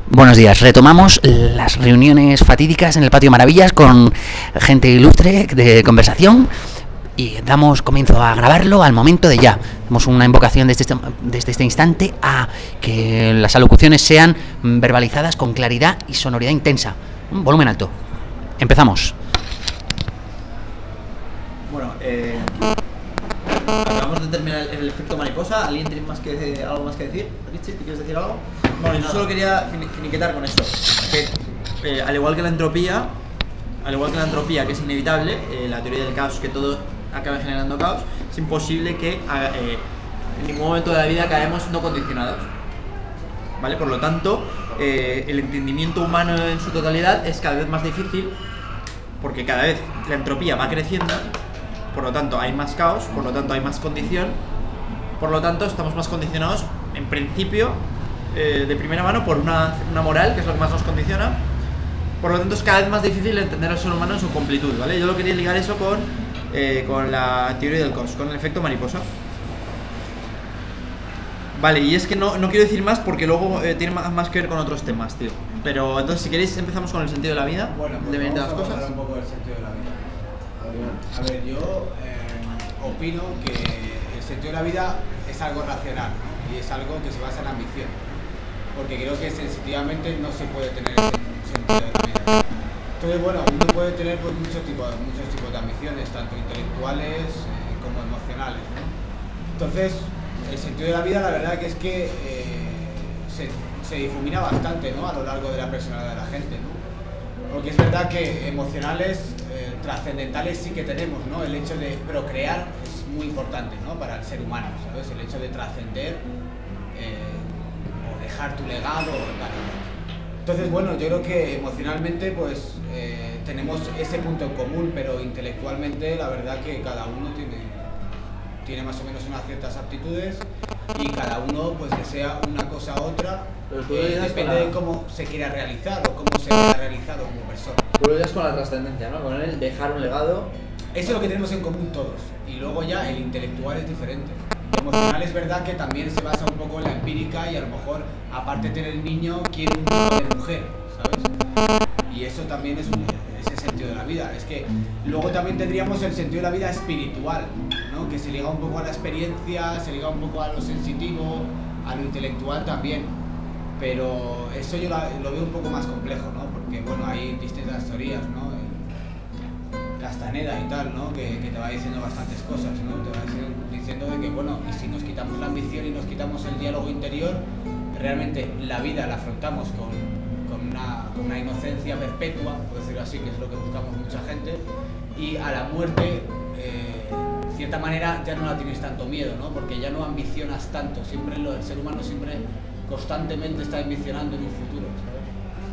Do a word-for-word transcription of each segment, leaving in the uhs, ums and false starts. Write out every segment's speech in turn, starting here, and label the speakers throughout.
Speaker 1: Buenos días. Retomamos las reuniones fatídicas en el Patio Maravillas con gente ilustre de conversación y damos comienzo a grabarlo al momento de ya. Hacemos una invocación desde este, desde este instante a que las alocuciones sean verbalizadas con claridad y sonoridad intensa. Un volumen alto. Empezamos.
Speaker 2: Bueno, eh, acabamos de terminar el, el efecto mariposa. ¿Alguien tiene más que, algo más que decir? Richie, ¿te quieres decir algo? Bueno, yo solo quería finiquitar con esto, que eh, al igual que la entropía, al igual que la entropía, que es inevitable, eh, la teoría del caos, que todo acabe generando caos, es imposible que eh, en ningún momento de la vida caemos no condicionados, ¿vale? Por lo tanto, eh, el entendimiento humano en su totalidad es cada vez más difícil, porque cada vez la entropía va creciendo, por lo tanto hay más caos, por lo tanto hay más condición, por lo tanto estamos más condicionados, en principio, Eh, de primera mano por una, una moral, que es lo que más nos condiciona. Por lo tanto es cada vez más difícil entender al ser humano en su completud, ¿vale? Yo lo quería ligar eso con, eh, con la teoría del caos, con el efecto mariposa. Vale, y es que no, no quiero decir más porque luego eh, tiene más, más que ver con otros temas, tío. Pero entonces, si queréis, empezamos con el sentido de la vida.
Speaker 3: Bueno, pues
Speaker 2: de
Speaker 3: vamos
Speaker 2: las
Speaker 3: a
Speaker 2: cosas.
Speaker 3: hablar un poco del sentido de la vida. A ver, yo eh, opino que el sentido de la vida es algo racional, ¿no? Y es algo que se basa en la ambición. Porque creo que sensitivamente no se puede tener ese sentido de la vida. Entonces, bueno, uno puede tener pues, muchos, tipos, muchos tipos de ambiciones, tanto intelectuales eh, como emocionales, ¿no? Entonces, el sentido de la vida, la verdad que es que eh, se, se difumina bastante, ¿no? A lo largo de la personalidad de la gente, ¿no? Porque es verdad que emocionales, eh, trascendentales sí que tenemos, ¿no? El hecho de procrear es muy importante, ¿no? Para el ser humano, ¿sabes? El hecho de trascender, eh, dejar tu legado, tal. Entonces, bueno, yo creo que emocionalmente pues eh, tenemos ese punto en común, pero intelectualmente la verdad que cada uno tiene, tiene más o menos unas ciertas aptitudes y cada uno pues desea una cosa u otra, eh, depende de cómo se quiera realizar o cómo se quiera realizado como persona.
Speaker 2: Tú lo dices con la trascendencia, ¿no? Con el dejar un legado.
Speaker 3: Eso es lo que tenemos en común todos, y luego ya el intelectual es diferente. Emocional es verdad que también se basa un poco en la empírica y a lo mejor, aparte de tener el niño, quiere un tipo de mujer, ¿sabes? Y eso también es, un, es el sentido de la vida. Es que luego también tendríamos el sentido de la vida espiritual, ¿no? Que se liga un poco a la experiencia, se liga un poco a lo sensitivo, a lo intelectual también. Pero eso yo la, lo veo un poco más complejo, ¿no? Porque, bueno, hay distintas teorías, ¿no? Castaneda y tal, ¿no? Que, que te va diciendo bastantes cosas, ¿no? Te va diciendo, diciendo de que, bueno, y si nos quitamos la ambición y nos quitamos el diálogo interior, realmente la vida la afrontamos con, con, una, con una inocencia perpetua, por decirlo así, que es lo que buscamos mucha gente, y a la muerte, eh, de cierta manera, ya no la tienes tanto miedo, ¿no? Porque ya no ambicionas tanto, siempre lo, el ser humano siempre constantemente está ambicionando en un futuro, ¿sabes?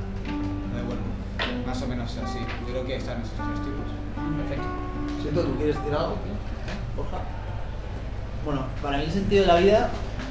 Speaker 3: Eh, bueno, más o menos así, yo creo que están esos tres tipos.
Speaker 2: Perfecto. Siento, ¿tú quieres decir algo, Borja? Bueno, para mí el sentido de la vida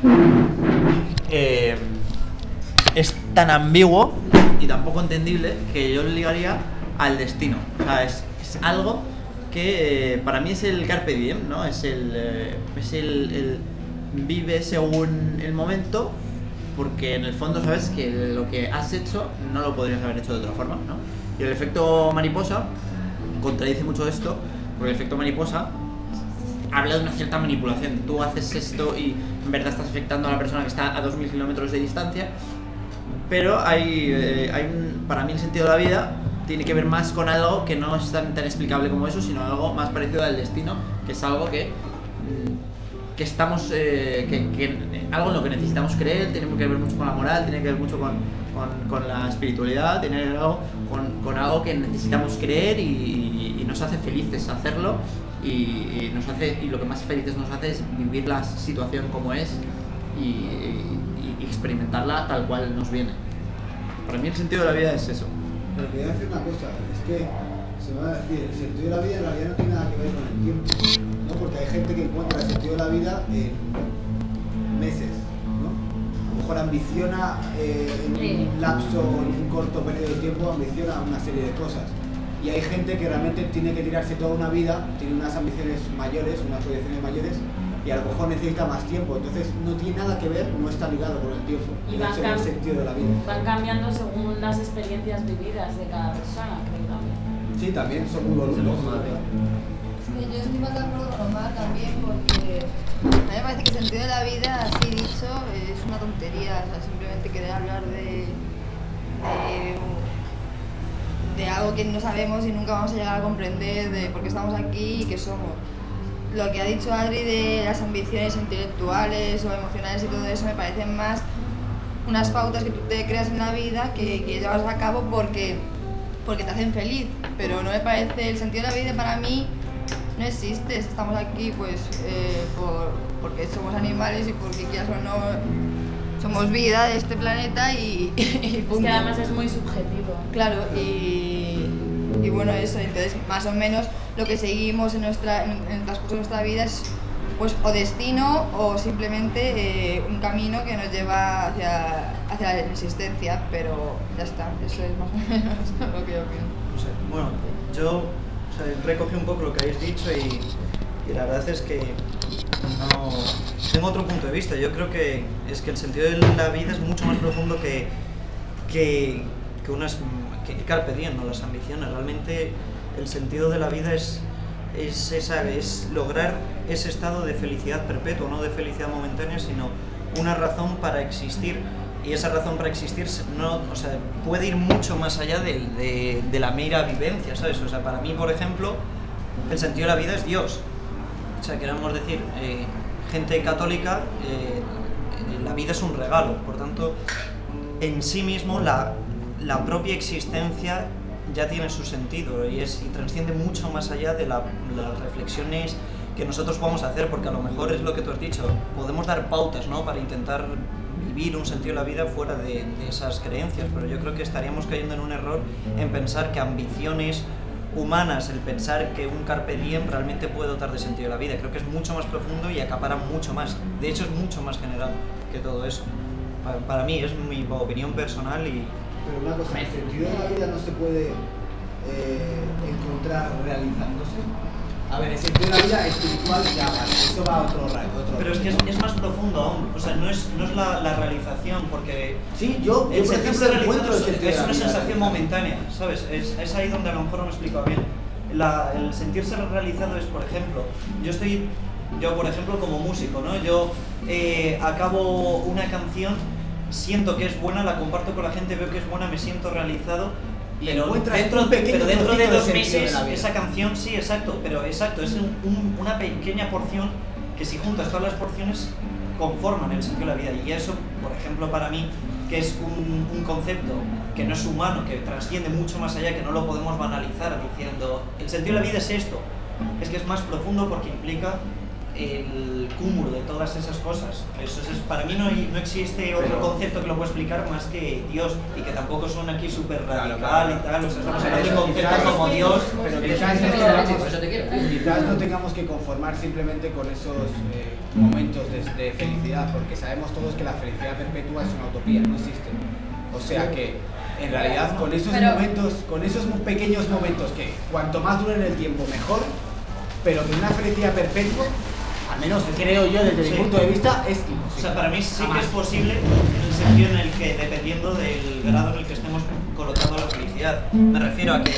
Speaker 2: eh, es tan ambiguo y tan poco entendible que yo lo ligaría al destino. O sea, es, es algo que eh, para mí es el carpe diem, ¿no? Es el, eh, es el, el vive según el momento, porque en el fondo sabes que lo que has hecho no lo podrías haber hecho de otra forma, ¿no? Y el efecto mariposa contradice mucho esto, porque el efecto mariposa habla de una cierta manipulación. Tú haces esto y en verdad estás afectando a la persona que está a dos mil kilómetros de distancia, pero hay, eh, hay un, para mí el sentido de la vida tiene que ver más con algo que no es tan, tan explicable como eso, sino algo más parecido al destino, que es algo que, que estamos, eh, que, que algo en lo que necesitamos creer, tiene que ver mucho con la moral, tiene que ver mucho con, con, con la espiritualidad, tiene que ver algo con, con algo que necesitamos creer y, y nos hace felices hacerlo, y, y nos hace, y lo que más felices nos hace es vivir la situación como es y, y, y experimentarla tal cual nos viene. Para mí el sentido de la vida es eso.
Speaker 3: Pero quería decir una cosa, es que se me va a decir, el sentido de la vida en realidad no tiene nada que ver con el tiempo, ¿no? Porque hay gente que encuentra el sentido de la vida en meses, ¿no? A lo mejor ambiciona eh, en un lapso, en un corto periodo de tiempo, ambiciona una serie de cosas. Y hay gente que realmente tiene que tirarse toda una vida, tiene unas ambiciones mayores, unas proyecciones mayores, y a lo mejor necesita más tiempo, entonces no tiene nada que ver, no está ligado con el tiempo,
Speaker 4: Y
Speaker 3: de
Speaker 4: van,
Speaker 3: hecho,
Speaker 4: cam-
Speaker 3: el sentido de la vida.
Speaker 4: van cambiando según las experiencias vividas de cada persona, creo también.
Speaker 3: Sí, también son muy voluminosos, la verdad.
Speaker 5: Sí, yo estoy más de acuerdo con Omar también porque a mí me parece que el sentido de la vida, así dicho, es una tontería. O sea, simplemente querer hablar de, de, de algo que no sabemos y nunca vamos a llegar a comprender de por qué estamos aquí y qué somos. Lo que ha dicho Adri de las ambiciones intelectuales o emocionales y todo eso me parecen más unas pautas que tú te creas en la vida que, que llevas a cabo porque, porque te hacen feliz. Pero no me parece, el sentido de la vida para mí no existe. Estamos aquí pues eh, por, porque somos animales y porque quieras o no somos vida de este planeta y, y punto.
Speaker 4: Es que además es muy subjetivo.
Speaker 5: Claro, y, y bueno, eso, entonces más o menos lo que seguimos en, nuestra, en, en el transcurso de nuestra vida es pues o destino o simplemente eh, un camino que nos lleva hacia, hacia la existencia, pero ya está, eso es más o menos lo que yo pienso.
Speaker 2: No sé, bueno, yo o sea, recogí un poco lo que habéis dicho y, y la verdad es que no tengo otro punto de vista. Yo creo que es que el sentido de la vida es mucho más profundo que, que, que unas que el carpe diem, ¿no? Las ambiciones. Realmente el sentido de la vida es, es, esa, es lograr ese estado de felicidad perpetua, no de felicidad momentánea, sino una razón para existir. Y esa razón para existir no, o sea, puede ir mucho más allá de, de, de la mera vivencia, ¿sabes? O sea, para mí, por ejemplo, el sentido de la vida es Dios. O sea, queremos decir, eh, gente católica, eh, la vida es un regalo, por tanto, en sí mismo la, la propia existencia ya tiene su sentido y, es, y trasciende mucho más allá de la, las reflexiones que nosotros podemos hacer, porque a lo mejor es lo que tú has dicho, podemos dar pautas, ¿no?, para intentar vivir un sentido de la vida fuera de, de esas creencias, pero yo creo que estaríamos cayendo en un error en pensar que ambiciones humanas, el pensar que un carpe diem realmente puede dotar de sentido de la vida. Creo que es mucho más profundo y acapara mucho más, de hecho es mucho más general que todo eso. Para, para mí es mi opinión personal y...
Speaker 3: Pero una cosa, el sentido de la vida no se puede eh, encontrar realizándose. A ver, el sentido de la vida espiritual ya vale, eso va a otro rayo. Otro
Speaker 2: Pero es que es, es más profundo aún, o sea, no es, no es la, la realización, porque
Speaker 3: sí, yo, yo
Speaker 2: el
Speaker 3: por
Speaker 2: sentirse
Speaker 3: ejemplo,
Speaker 2: realizado
Speaker 3: encuentro el
Speaker 2: es,
Speaker 3: sentido
Speaker 2: es
Speaker 3: de la
Speaker 2: una
Speaker 3: vida
Speaker 2: sensación
Speaker 3: realizada.
Speaker 2: momentánea, ¿sabes? Es, es ahí donde a lo mejor no me he explicado bien. La, el sentirse realizado es, por ejemplo, yo estoy, yo por ejemplo como músico, ¿no? Yo eh, acabo una canción, siento que es buena, la comparto con la gente, veo que es buena, me siento realizado.
Speaker 3: Y
Speaker 2: Pero
Speaker 3: encuentras
Speaker 2: dentro,
Speaker 3: un pequeño
Speaker 2: pero dentro de
Speaker 3: trocito de
Speaker 2: dos
Speaker 3: sentido de
Speaker 2: meses
Speaker 3: la vida.
Speaker 2: esa canción, sí, exacto, pero exacto, es un, un, una pequeña porción que si juntas todas las porciones conforman el sentido de la vida. Y eso, por ejemplo, para mí, que es un, un concepto que no es humano, que trasciende mucho más allá, que no lo podemos banalizar diciendo el sentido de la vida es esto, es que es más profundo porque implica el cúmulo de todas esas cosas. Eso es, para mí no, hay, no existe otro
Speaker 3: Pero,
Speaker 2: concepto que lo pueda explicar más que Dios, y que tampoco suena aquí súper radical
Speaker 3: claro, claro.
Speaker 2: y tal, o sea, estamos
Speaker 3: Pero
Speaker 2: hablando de
Speaker 3: eso,
Speaker 2: conceptos
Speaker 3: quizás-
Speaker 2: como Dios,
Speaker 3: pero
Speaker 1: Pero
Speaker 3: quizás,
Speaker 1: eso
Speaker 3: no
Speaker 1: te quiero,
Speaker 3: tengamos-
Speaker 1: por eso te quiero.
Speaker 3: quizás no tengamos que conformar simplemente con esos eh, momentos de, de felicidad, porque sabemos todos que la felicidad perpetua es una utopía, no existe. O sea que en realidad con esos
Speaker 5: Pero-
Speaker 3: momentos, con esos mo- pequeños momentos que cuanto más duren el tiempo mejor, pero que una felicidad perpetua, al menos creo yo desde
Speaker 2: Sí.
Speaker 3: mi punto de vista, es imposible.
Speaker 2: o sea, para mí sí que
Speaker 3: Jamás.
Speaker 2: es posible en el sentido en el que, dependiendo del grado en el que estemos colocando la felicidad, me refiero a que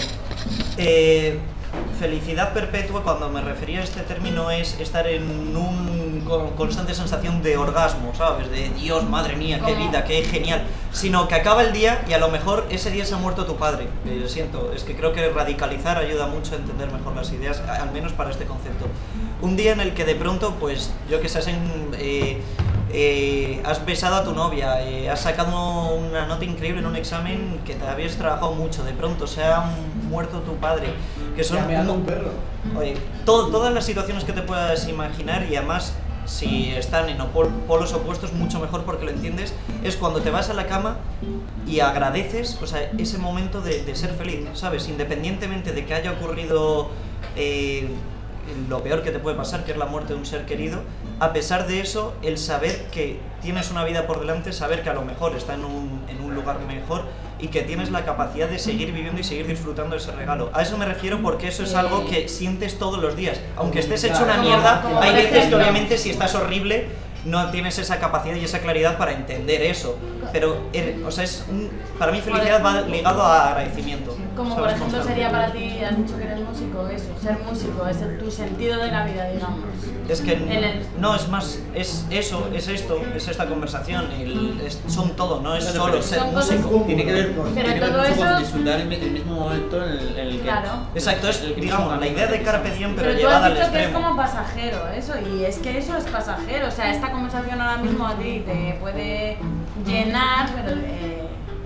Speaker 2: eh, felicidad perpetua, cuando me refería a este término, es estar en una constante sensación de orgasmo, ¿sabes? De Dios, madre mía, qué
Speaker 5: ¿Cómo?
Speaker 2: vida, qué genial. Sino que acaba el día y a lo mejor ese día se ha muerto tu padre. Eh, lo siento, es que creo que radicalizar ayuda mucho a entender mejor las ideas, a- al menos para este concepto. Un día en el que de pronto, pues, yo que sé, has, en- eh, eh, has besado a tu novia, eh, has sacado una nota increíble en un examen que te habías trabajado mucho, de pronto se ha muerto tu padre, que son
Speaker 3: Ya me anda
Speaker 2: un-
Speaker 3: un perro.
Speaker 2: Oye, todo- todas las situaciones que te puedas imaginar, y además si están en opol- polos opuestos mucho mejor porque lo entiendes, es cuando te vas a la cama y agradeces, o sea, ese momento de, de ser feliz, ¿sabes? Independientemente de que haya ocurrido eh, lo peor que te puede pasar, que es la muerte de un ser querido, a pesar de eso, el saber que tienes una vida por delante, saber que a lo mejor está en un, en un lugar mejor y que tienes la capacidad de seguir viviendo y seguir disfrutando de ese regalo. A eso me refiero porque eso es algo que sientes todos los días. Aunque estés hecho una mierda, hay veces que obviamente si estás horrible no tienes esa capacidad y esa claridad para entender eso. Pero, o sea, es un, para mí felicidad va ligado a agradecimiento.
Speaker 4: Como por ejemplo sería para ti, has dicho que eres músico, eso, ser músico, es el, tu sentido de la vida, digamos.
Speaker 2: Es que
Speaker 4: el...
Speaker 2: no, es más, es eso, es esto, es esta conversación, el, es, son todo, no es solo ser músico.
Speaker 6: Tiene que ver con,
Speaker 4: pero
Speaker 6: tiene que
Speaker 4: todo
Speaker 6: ver
Speaker 4: eso...
Speaker 6: con disfrutar el, el mismo momento en el, en el que...
Speaker 4: Claro.
Speaker 2: Exacto, es, digamos, la idea de Carpe Diem, pero,
Speaker 4: pero
Speaker 2: llevada al
Speaker 4: extremo. Pero tú has dicho que es
Speaker 2: extremo.
Speaker 4: como pasajero, eso, y es que eso es pasajero, o sea, esta conversación ahora mismo a ti te puede llenar, pero... Eh,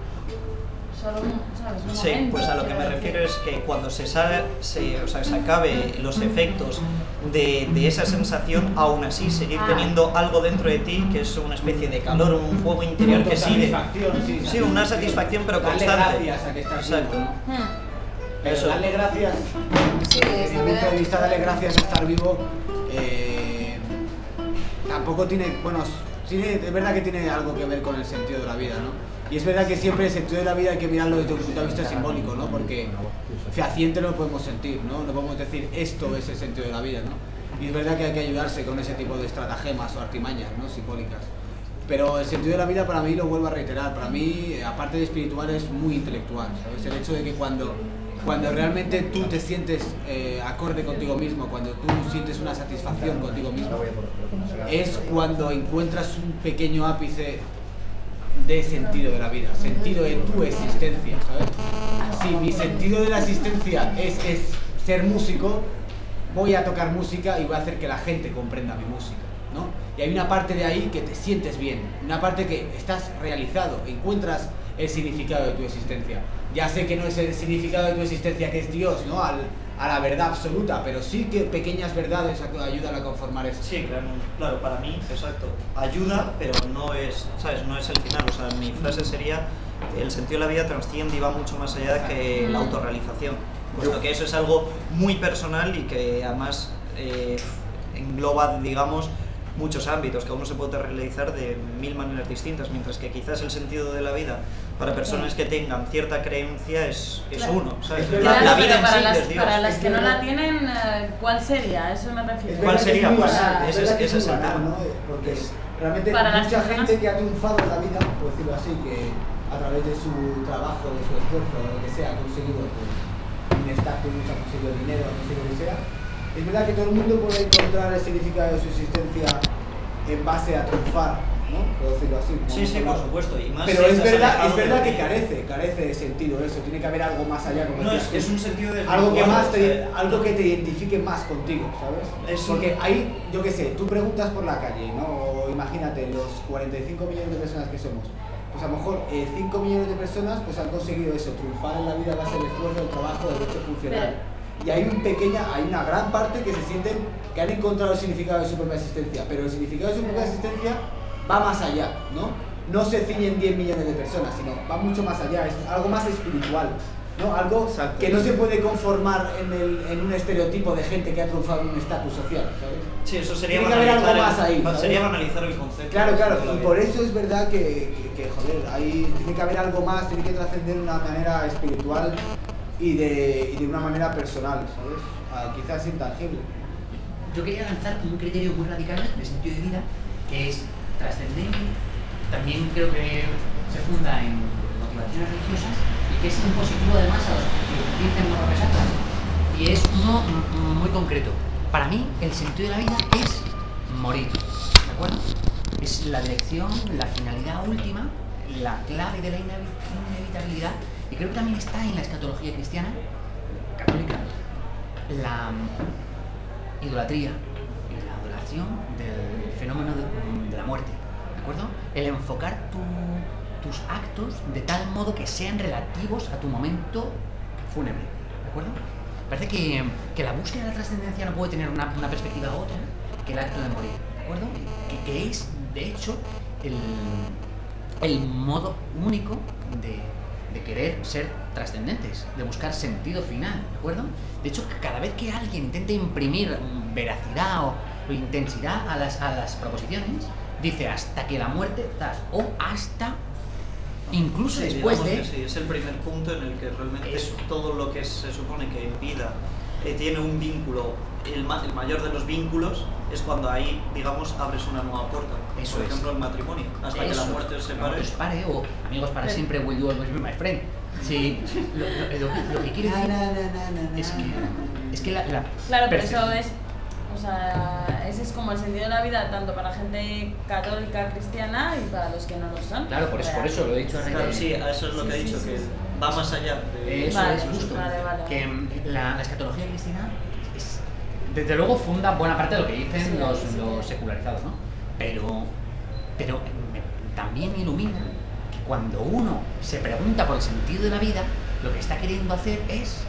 Speaker 4: solo un, ¿sabes? Un
Speaker 2: Sí,
Speaker 4: momento,
Speaker 2: pues a lo que me refiero es que cuando se, sabe, se, o sea, se acabe los efectos de, de esa sensación, aún así seguir
Speaker 4: Ah.
Speaker 2: teniendo algo dentro de ti que es una especie de calor, un fuego interior que sigue.
Speaker 3: Satisfacción, sí,
Speaker 2: Sí, una satisfacción pero
Speaker 3: Darle
Speaker 2: constante.
Speaker 3: gracias a que estás
Speaker 2: Exacto.
Speaker 3: vivo, ¿no?
Speaker 4: Hmm.
Speaker 3: Pero
Speaker 2: Eso.
Speaker 3: darle gracias,
Speaker 5: Sí,
Speaker 3: desde
Speaker 5: esa
Speaker 3: mi punto de
Speaker 5: verdad.
Speaker 3: vista, darle gracias a estar vivo, eh, tampoco tiene, bueno, tiene, es verdad que tiene algo que ver con el sentido de la vida, ¿no? Y es verdad que siempre el sentido de la vida hay que mirarlo desde un punto de vista simbólico, ¿no? Porque fehaciente no lo podemos sentir, ¿no? No podemos decir esto es el sentido de la vida, ¿no? Y es verdad que hay que ayudarse con ese tipo de estratagemas o artimañas, ¿no? Simbólicas. Pero el sentido de la vida para mí, lo vuelvo a reiterar, para mí, aparte de espiritual, es muy intelectual, ¿sabes? El hecho de que cuando, cuando realmente tú te sientes eh, acorde contigo mismo, cuando tú sientes una satisfacción contigo mismo, es cuando encuentras un pequeño ápice de sentido de la vida, sentido de tu existencia, ¿sabes? Si mi sentido de la existencia es, es ser músico, voy a tocar música y voy a hacer que la gente comprenda mi música, ¿no? Y hay una parte de ahí que te sientes bien, una parte que estás realizado, encuentras el significado de tu existencia. Ya sé que no es el significado de tu existencia que es Dios, ¿no? Al, a la verdad absoluta, pero sí que pequeñas verdades ayudan a conformar eso.
Speaker 2: Sí, claro, claro, para mí, exacto. Ayuda, pero no es, ¿sabes? No es el final. O sea, mi frase sería: el sentido de la vida trasciende y va mucho más allá que la autorrealización. Puesto que eso es algo muy personal y que además eh, engloba, digamos, muchos ámbitos, que uno se puede realizar de mil maneras distintas, mientras que quizás el sentido de la vida para personas que tengan cierta creencia es, es
Speaker 4: Claro.
Speaker 2: uno, ¿sabes?
Speaker 3: Claro,
Speaker 2: La, la
Speaker 4: pero
Speaker 2: vida en
Speaker 4: para
Speaker 2: sí
Speaker 4: las,
Speaker 2: es Dios.
Speaker 4: para las
Speaker 3: Es
Speaker 4: que no
Speaker 3: verdad.
Speaker 4: la tienen, eh, ¿cuál sería? A eso me refiero.
Speaker 2: ¿Cuál sería?
Speaker 3: muy
Speaker 2: Pues
Speaker 3: banal,
Speaker 2: ese
Speaker 3: verdad
Speaker 2: es-
Speaker 3: que
Speaker 2: ese es el
Speaker 3: muy banal,
Speaker 2: tema.
Speaker 3: ¿no? Porque realmente
Speaker 4: Para las
Speaker 3: mucha
Speaker 4: personas-
Speaker 3: gente que ha triunfado en la vida, por decirlo así, que a través de su trabajo, de su esfuerzo, de lo que sea, ha conseguido pues, un estatus, ha conseguido dinero, ha conseguido lo que sea, es verdad que todo el mundo puede encontrar el significado de su existencia en base a triunfar, ¿no? Por decirlo así. ¿no?
Speaker 2: Sí, sí, por supuesto. Y más
Speaker 3: Pero
Speaker 2: si
Speaker 3: es
Speaker 2: estás
Speaker 3: verdad,
Speaker 2: alejado
Speaker 3: es
Speaker 2: de
Speaker 3: verdad
Speaker 2: lo
Speaker 3: que carece, carece de sentido eso, tiene que haber algo más allá. Como
Speaker 2: No, es,
Speaker 3: decías
Speaker 2: es
Speaker 3: tú.
Speaker 2: un sentido de
Speaker 3: Algo que
Speaker 2: bueno,
Speaker 3: más
Speaker 2: o
Speaker 3: te,
Speaker 2: sea,
Speaker 3: algo que te identifique más contigo, ¿sabes?
Speaker 2: Es
Speaker 3: Porque
Speaker 2: un-
Speaker 3: ahí, yo qué sé, tú preguntas por la calle, ¿no? O imagínate, los cuarenta y cinco millones de personas que somos, pues a lo mejor eh, cinco millones de personas pues han conseguido eso, triunfar en la vida a base del esfuerzo, del trabajo, del hecho funcional. Y hay un pequeña, hay una gran parte que se sienten que han encontrado el significado de su propia existencia, pero el significado de su propia existencia va más allá, ¿no? No se ciñen diez millones de personas, sino va mucho más allá, es algo más espiritual, ¿no? Algo
Speaker 2: Exacto.
Speaker 3: que no se puede conformar en, el, en un estereotipo de gente que ha triunfado en un estatus social, ¿sabes?
Speaker 2: Sí, eso sería
Speaker 3: Tiene que haber algo
Speaker 2: banalizar,
Speaker 3: más
Speaker 2: el,
Speaker 3: ahí,
Speaker 2: ba-
Speaker 3: ¿sabes?
Speaker 2: sería banalizar el concepto.
Speaker 3: Claro, claro,
Speaker 2: de la
Speaker 3: y
Speaker 2: vida.
Speaker 3: por eso es verdad que, que, que, joder, ahí tiene que haber algo más, tiene que trascender de una manera espiritual y de, y de una manera personal, ¿sabes? Ah, quizás intangible.
Speaker 1: Yo quería lanzar un criterio muy radical de sentido de vida, que es trascendente, también creo que se funda en motivaciones religiosas y que es un positivo además a los que dicen modo resaltas. Y es uno mm, muy concreto. Para mí, el sentido de la vida es morir, ¿de acuerdo? Es la dirección, la finalidad última, la clave de la inevi- inevitabilidad, y creo que también está en la escatología cristiana, católica, la mm, idolatría y la adoración del fenómeno de, de la muerte, ¿de acuerdo? El enfocar tu- tus actos de tal modo que sean relativos a tu momento fúnebre, ¿de acuerdo? Parece que, que la búsqueda de la trascendencia no puede tener una, una perspectiva otra que el acto de morir, ¿de acuerdo? Que, que es, de hecho, el, el modo único de, de querer ser trascendentes, de buscar sentido final, ¿de acuerdo? De hecho, cada vez que alguien intenta imprimir veracidad o, o intensidad a las, a las proposiciones, dice hasta que la muerte tal, o hasta incluso
Speaker 2: Sí,
Speaker 1: después
Speaker 2: digamos
Speaker 1: de...
Speaker 2: que sí, es el primer punto en el que realmente
Speaker 1: Eso.
Speaker 2: todo lo que es- se supone que en vida eh, tiene un vínculo, el, ma- el mayor de los vínculos, es cuando ahí, digamos, abres una nueva puerta.
Speaker 1: Eso
Speaker 2: Por
Speaker 1: es.
Speaker 2: ejemplo, el matrimonio. Hasta que la
Speaker 1: Eso,
Speaker 2: muerte os
Speaker 1: la
Speaker 2: separe.
Speaker 1: muerte os separe, o amigos para
Speaker 4: Pero-
Speaker 1: siempre, will you always be my friend. Sí, lo, lo- lo- lo que quiero decir es que, es que la, la
Speaker 4: Claro, pero
Speaker 1: perce-
Speaker 4: eso es, o sea, ese es como el sentido de la vida tanto para gente católica, cristiana y para los que no lo son.
Speaker 1: Claro, por eso, por eso lo he dicho a raíz
Speaker 2: Claro,
Speaker 1: de-
Speaker 2: sí, a eso es lo
Speaker 4: Sí,
Speaker 2: que he
Speaker 4: sí,
Speaker 2: dicho,
Speaker 4: sí,
Speaker 2: que
Speaker 4: sí.
Speaker 2: va más allá de...
Speaker 1: Eso
Speaker 4: Vale,
Speaker 1: es justo.
Speaker 4: vale, vale.
Speaker 1: Que mm, la, la escatología cristiana es, desde luego funda buena parte de lo que dicen
Speaker 4: Sí,
Speaker 1: los,
Speaker 4: sí.
Speaker 1: los secularizados, ¿no? Pero, pero me- también ilumina que cuando uno se pregunta por el sentido de la vida, lo que está queriendo hacer es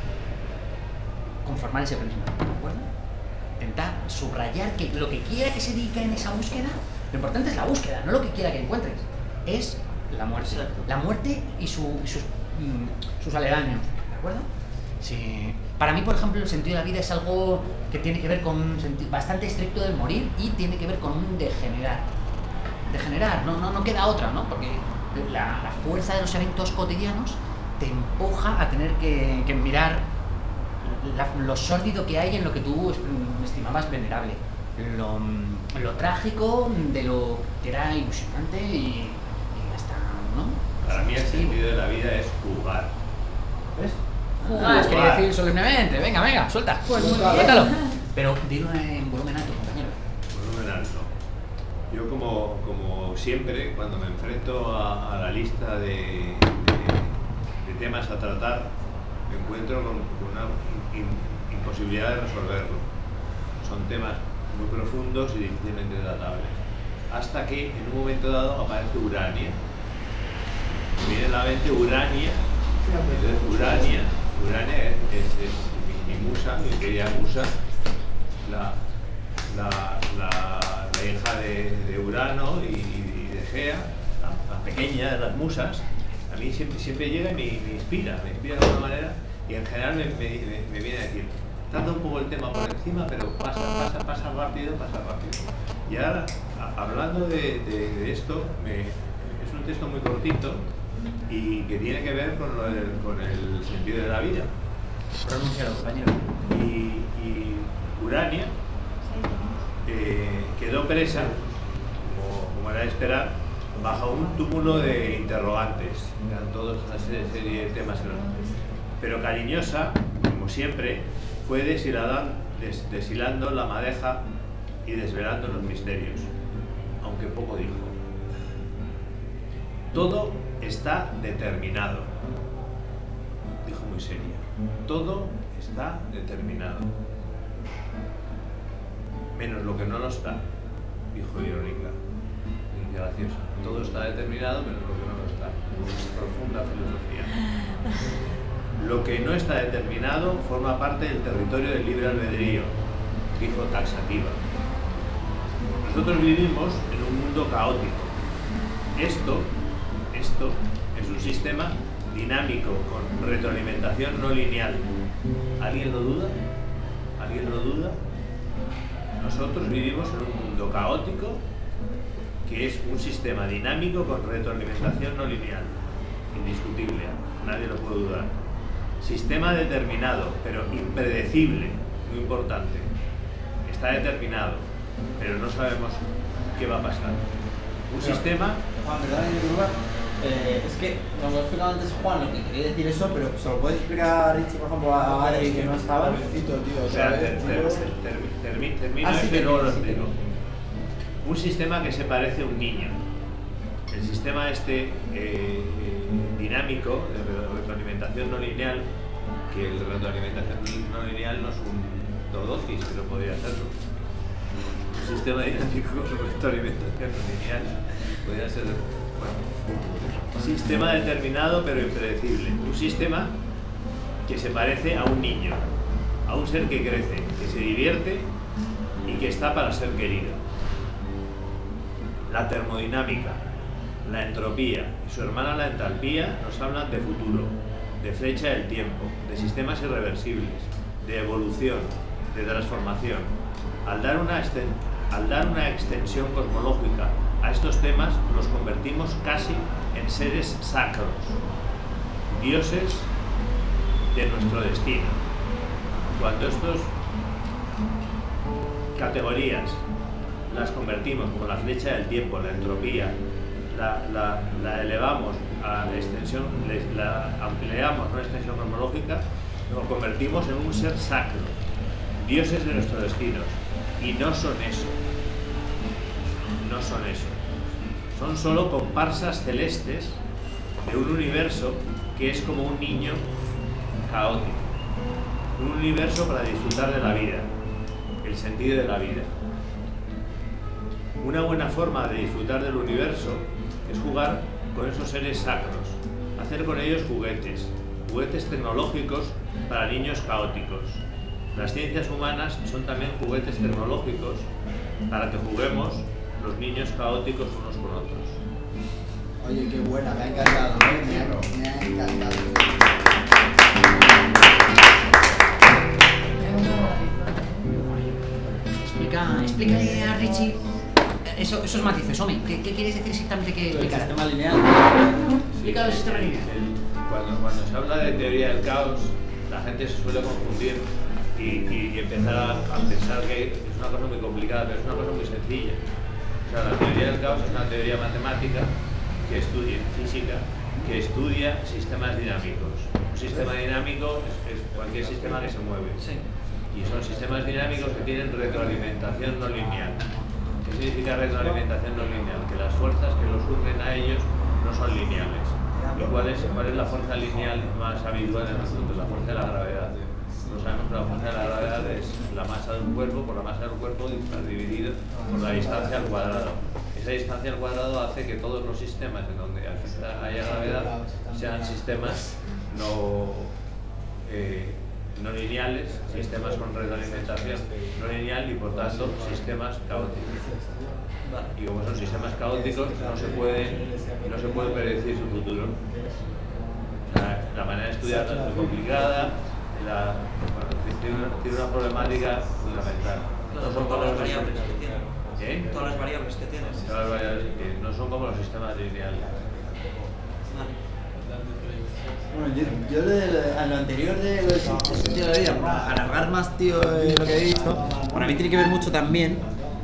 Speaker 1: conformar ese prisma, ¿de acuerdo? Intentar subrayar que lo que quiera que se diga en esa búsqueda, lo importante es la búsqueda, no lo que quiera que encuentres, es la muerte.
Speaker 2: Exacto.
Speaker 1: La muerte y, su- y sus, mm, sus aledaños, ¿de acuerdo? Sí. Para mí, por ejemplo, el sentido de la vida es algo que tiene que ver con un sentido bastante estricto del morir y tiene que ver con un degenerar. Degenerar, no, no, no queda otra, ¿no? Porque la, la fuerza de los eventos cotidianos te empuja a tener que, que mirar la- lo sórdido que hay en lo que tú es- estimabas venerable, lo, lo trágico de lo que era ilusionante y, y hasta, ¿no?
Speaker 7: Para mí el
Speaker 1: Sí.
Speaker 7: sentido de la vida es jugar. ¿Ves?
Speaker 4: Jugar.
Speaker 1: Ah, quería decir solemnemente, venga, venga, suelta,
Speaker 4: Pues muy bien.
Speaker 1: suéltalo. Pero dilo en volumen alto, compañero.
Speaker 7: Volumen alto. Yo como, como siempre, cuando me enfrento a, a la lista de, de- de temas a tratar, me encuentro con, con una in- imposibilidad de resolverlo. Son temas muy profundos y difícilmente tratables. Hasta que en un momento dado aparece Urania. Me viene a la mente Urania. Entonces, Urania, Urania es, es- es mi, mi musa, mi querida musa, la, la, la, la hija de, de Urano y, y de Gea, la, la pequeña de las musas. A mí siempre, siempre llega y me, me inspira, me inspira de alguna manera y en general me, me, me- me viene a decir, trata un poco el tema por encima, pero pasa, pasa, pasa rápido, pasa rápido. Y ahora, a- hablando de, de- de esto, me- es un texto muy cortito y que tiene que ver con, lo del- con el sentido de la vida.
Speaker 1: Pronúncialo, compañero.
Speaker 7: Y, y Urania eh, quedó presa, como, como era de esperar, bajo un túmulo de interrogantes. Eran todos una serie, serie de temas. que no- Pero cariñosa, como siempre, fue deshilada- des- deshilando la madeja y desvelando los misterios, aunque poco dijo. Todo está determinado, dijo muy seria. Todo está determinado. Menos lo que no lo está, dijo irónica. Y graciosa. Todo está determinado menos lo que no lo está. Profunda filosofía. Lo que no está determinado forma parte del territorio del libre albedrío, dijo taxativa. Nosotros vivimos en un mundo caótico. Esto, esto es un sistema dinámico con retroalimentación no lineal. ¿Alguien lo duda? ¿Alguien lo duda? Nosotros vivimos en un mundo caótico que es un sistema dinámico con retroalimentación no lineal. Indiscutible, nadie lo puede dudar. Sistema determinado, pero impredecible, muy importante. Está determinado, pero no sabemos qué va a pasar. Un
Speaker 6: Pero-
Speaker 7: sistema...
Speaker 6: Juan, perdón, en primer lugar, eh, es que nos lo ha explicado antes Juan lo que quería decir eso, pero ¿se lo puede explicar Richie, por ejemplo, a Alex que no estaba?
Speaker 3: Pobrecito, tío,
Speaker 7: O sea,
Speaker 3: otra
Speaker 7: ter-
Speaker 3: vez,
Speaker 7: ter-
Speaker 3: tío.
Speaker 7: ter- termi- termino
Speaker 6: Ah, sí,
Speaker 7: esto y luego lo
Speaker 6: termina, sí,
Speaker 7: explico.
Speaker 6: termina.
Speaker 7: Un sistema que se parece a un niño. El sistema este eh, dinámico de re- retroalimentación no lineal, que el retroalimentación no lineal no es un dodocis, pero podría serlo. Un sistema dinámico con retroalimentación no lineal podría ser, bueno, sistema determinado pero impredecible. Un sistema que se parece a un niño, a un ser que crece, que se divierte y que está para ser querido. La termodinámica. la entropía y su hermana la entalpía nos hablan de futuro, de flecha del tiempo, de sistemas irreversibles, de evolución, de transformación. Al dar una, exten- al dar una extensión cosmológica a estos temas, los convertimos casi en seres sacros, dioses de nuestro destino. Cuando estas categorías las convertimos como la flecha del tiempo, la entropía, la, la, la elevamos a la extensión, la ampliamos a una extensión cosmológica, nos convertimos en un ser sacro, dioses de nuestros destinos. Y no son eso, no son eso. Son solo comparsas celestes de un universo que es como un niño caótico. Un universo para disfrutar de la vida, el sentido de la vida. Una buena forma de disfrutar del universo es jugar con esos seres sacros, hacer con ellos juguetes, juguetes tecnológicos para niños caóticos. Las ciencias humanas son también juguetes tecnológicos para que juguemos los niños caóticos unos con otros.
Speaker 3: Oye, qué buena, me ha encantado, ¿eh? me, ha, me ha encantado.
Speaker 1: Explica, explícale a Richie eso, esos matices, hombre. ¿Qué, ¿Qué quieres decir exactamente que
Speaker 2: El
Speaker 1: explicar?
Speaker 2: sistema lineal.
Speaker 1: Explica el sistema lineal.
Speaker 7: El- cuando, cuando se habla de teoría del caos, la gente se suele confundir y, y, y empezar a, a pensar que es una cosa muy complicada, pero es una cosa muy sencilla. O sea, la teoría del caos es una teoría matemática que estudia, física, que estudia sistemas dinámicos. Un sistema dinámico es, es cualquier sistema que se mueve.
Speaker 1: Sí.
Speaker 7: Y son sistemas dinámicos que tienen retroalimentación no lineal. ¿Qué significa retroalimentación no lineal? Que las fuerzas que los unen a ellos no son lineales. ¿Y cuál es, cuál es la fuerza lineal más habitual en nosotros? La fuerza de la gravedad. No sabemos que la fuerza de la gravedad es la masa de un cuerpo por la masa del cuerpo dividido por la distancia al cuadrado. Esa distancia al cuadrado hace que todos los sistemas en donde haya gravedad sean sistemas no, eh, no lineales, sistemas con retroalimentación no lineal y por tanto sistemas caóticos. Y como son sistemas caóticos, no se puede, no se puede predecir su futuro. La, la manera de estudiarla es muy complicada, la, bueno, tiene, una, tiene una problemática fundamental.
Speaker 6: Claro, son todas las variables que tiene.
Speaker 7: ¿Eh?
Speaker 6: Todas las variables que tienes.
Speaker 7: Todas las variables que no son como los sistemas lineales.
Speaker 6: Vale.
Speaker 2: Bueno, yo, yo de, de- a lo anterior de lo del sentido de la vida, para alargar más, tío, eh, lo que he dicho, para mí tiene que ver mucho también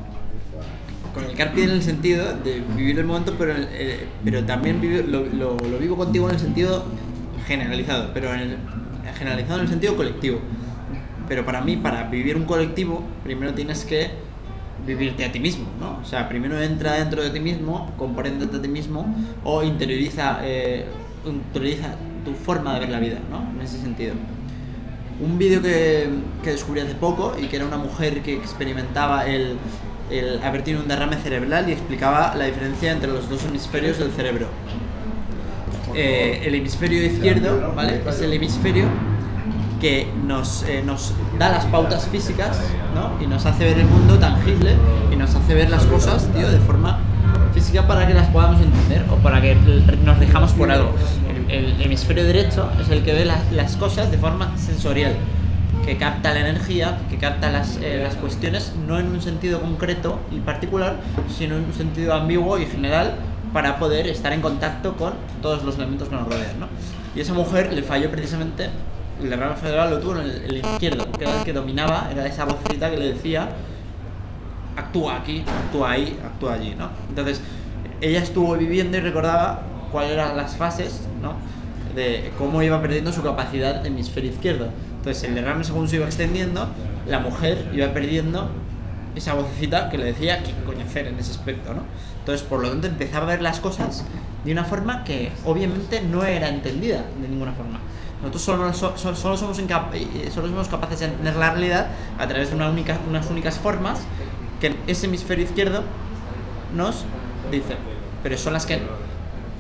Speaker 2: con el carpe diem en el sentido de vivir el momento, pero, eh, pero también vivir, lo, lo, lo vivo contigo en el sentido generalizado, pero en el, generalizado en el sentido colectivo. Pero para mí, para vivir un colectivo, primero tienes que vivirte a ti mismo, ¿no? O sea, primero entra dentro de ti mismo, compréndete a ti mismo o interioriza, eh, interioriza tu forma de ver la vida, ¿no? En ese sentido. Un vídeo que, que descubrí hace poco y que era una mujer que experimentaba el, el haber tenido un derrame cerebral y explicaba la diferencia entre los dos hemisferios del cerebro. Eh, el hemisferio izquierdo, ¿vale? Es el hemisferio que nos, eh, nos da las pautas físicas, ¿no? Y nos hace ver el mundo tangible y nos hace ver las cosas, tío, de forma física para que las podamos entender o para que nos dejamos por algo. El, el hemisferio derecho es el que ve la, las cosas de forma sensorial, que capta la energía, que capta las, eh, las cuestiones no en un sentido concreto y particular, sino en un sentido ambiguo y general para poder estar en contacto con todos los elementos que nos rodean, ¿no? Y esa mujer le falló precisamente, el derrame cerebral lo tuvo en el, el izquierdo, que era el que dominaba, era esa vocecita que le decía actúa aquí, actúa ahí, actúa allí, ¿no? Entonces, ella estuvo viviendo y recordaba cuáles eran las fases, ¿no? De cómo iba perdiendo su capacidad de hemisferio izquierdo. Entonces, el derrame según se iba extendiendo, la mujer iba perdiendo esa vocecita que le decía qué coño hacer en ese aspecto, ¿no? Entonces, por lo tanto, empezaba a ver las cosas de una forma que obviamente no era entendida de ninguna forma. Nosotros solo, so, so, solo, somos, incap solo somos capaces de entender la realidad a través de una única, unas únicas formas que ese hemisferio izquierdo nos dice, pero son las que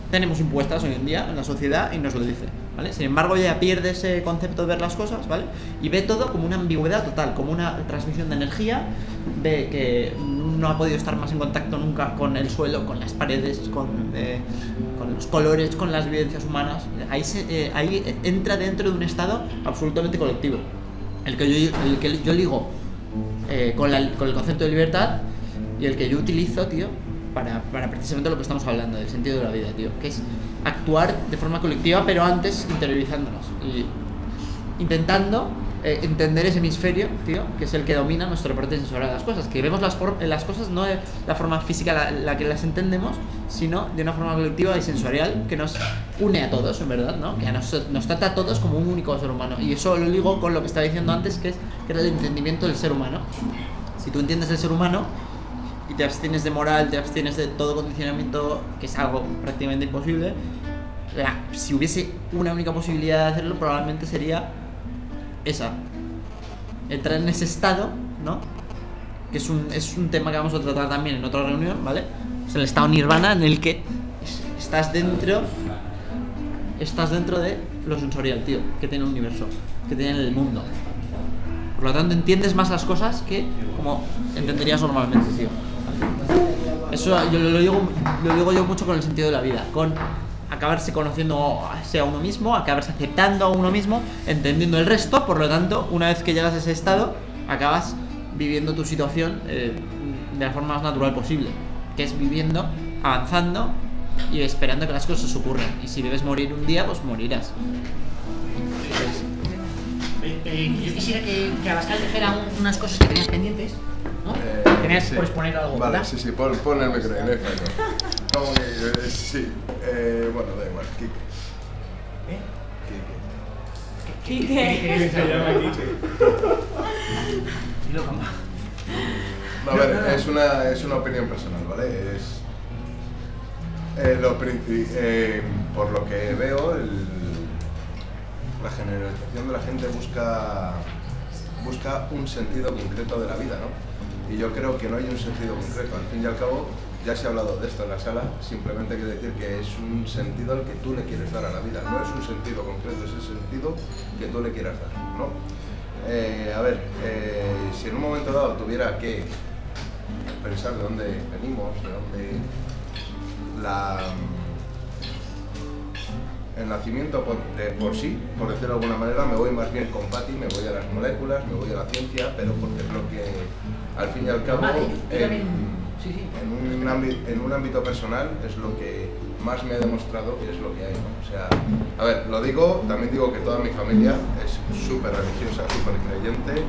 Speaker 2: tenemos impuestas hoy en día en la sociedad y nos lo dice, ¿vale? Sin embargo, ella pierde ese concepto de ver las cosas, ¿vale? Y ve todo como una ambigüedad total, como una transmisión de energía, ve que no ha podido estar más en contacto nunca con el suelo, con las paredes, con, eh, con los colores, con las vivencias humanas. Ahí, se, eh, ahí entra dentro de un estado absolutamente colectivo, el que yo, el que yo ligo eh, con, la, con el concepto de libertad y el que yo utilizo, tío, para, para precisamente lo que estamos hablando, del sentido de la vida, tío, que es actuar de forma colectiva, pero antes interiorizándonos y intentando eh, entender ese hemisferio, tío, que es el que domina nuestra parte sensorial de las cosas, que vemos las, for- las cosas no de la forma física la, la que las entendemos, sino de una forma colectiva y sensorial que nos une a todos, en verdad, ¿no? Que nos, nos trata a todos como un único ser humano. Y eso lo ligo con lo que estaba diciendo antes, que es que era el entendimiento del ser humano. Si tú entiendes el ser humano y te abstienes de moral, te abstienes de todo condicionamiento, que es algo prácticamente imposible, la, si hubiese una única posibilidad de hacerlo, probablemente sería esa, entrar en ese estado, ¿no? Que es un, es un tema que vamos a tratar también en otra reunión, ¿vale? Es el estado nirvana, en el que estás dentro estás dentro de lo sensorial, tío, que tiene el universo, que tiene el mundo. Por lo tanto, entiendes más las cosas que como entenderías normalmente, tío. Eso yo lo digo, lo digo yo mucho con el sentido de la vida, con acabarse conociendo a uno mismo, acabarse aceptando a uno mismo, entendiendo el resto. Por lo tanto, una vez que llegas a ese estado, acabas viviendo tu situación eh, de la forma más natural posible, que es viviendo, avanzando y esperando que las cosas ocurran. Y si debes morir un día, pues morirás.
Speaker 1: Eh, eh, yo quisiera que, que Abascal dijera un- unas cosas que tenías pendientes, ¿no?
Speaker 8: Eh,
Speaker 1: Tenías,
Speaker 8: sí.
Speaker 1: puedes poner algo,
Speaker 8: Vale,
Speaker 1: ¿verdad?
Speaker 8: sí, sí, pon, pon el micro, no hay fallo. Como que, eh, sí, eh, bueno, da igual, Kike.
Speaker 1: ¿Eh?
Speaker 8: Kike.
Speaker 4: Quique.
Speaker 3: Se llama Quique.
Speaker 1: Y luego,
Speaker 8: A ver, es una, es una opinión personal, ¿vale? Es, eh, lo princi- eh, por lo que veo, el, la generalización de la gente busca, busca un sentido concreto de la vida, ¿no? Y yo creo que no hay un sentido concreto. Al fin y al cabo, ya se ha hablado de esto en la sala, simplemente quiere decir que es un sentido al que tú le quieres dar a la vida. No es un sentido concreto, es el sentido que tú le quieras dar, ¿no? Eh, a ver, eh, si en un momento dado tuviera que pensar de dónde venimos, de dónde la, el nacimiento por, de por sí, por decirlo de alguna manera, me voy más bien con Patti, me voy a las moléculas, me voy a la ciencia, pero porque es lo que al fin y al cabo
Speaker 1: Vale, yo
Speaker 8: en,
Speaker 1: también- sí, sí.
Speaker 8: en un ámbito, en un ámbito personal es lo que más me ha demostrado que es lo que hay, ¿no? O sea, a ver, lo digo, también digo que toda mi familia es súper religiosa, súper creyente,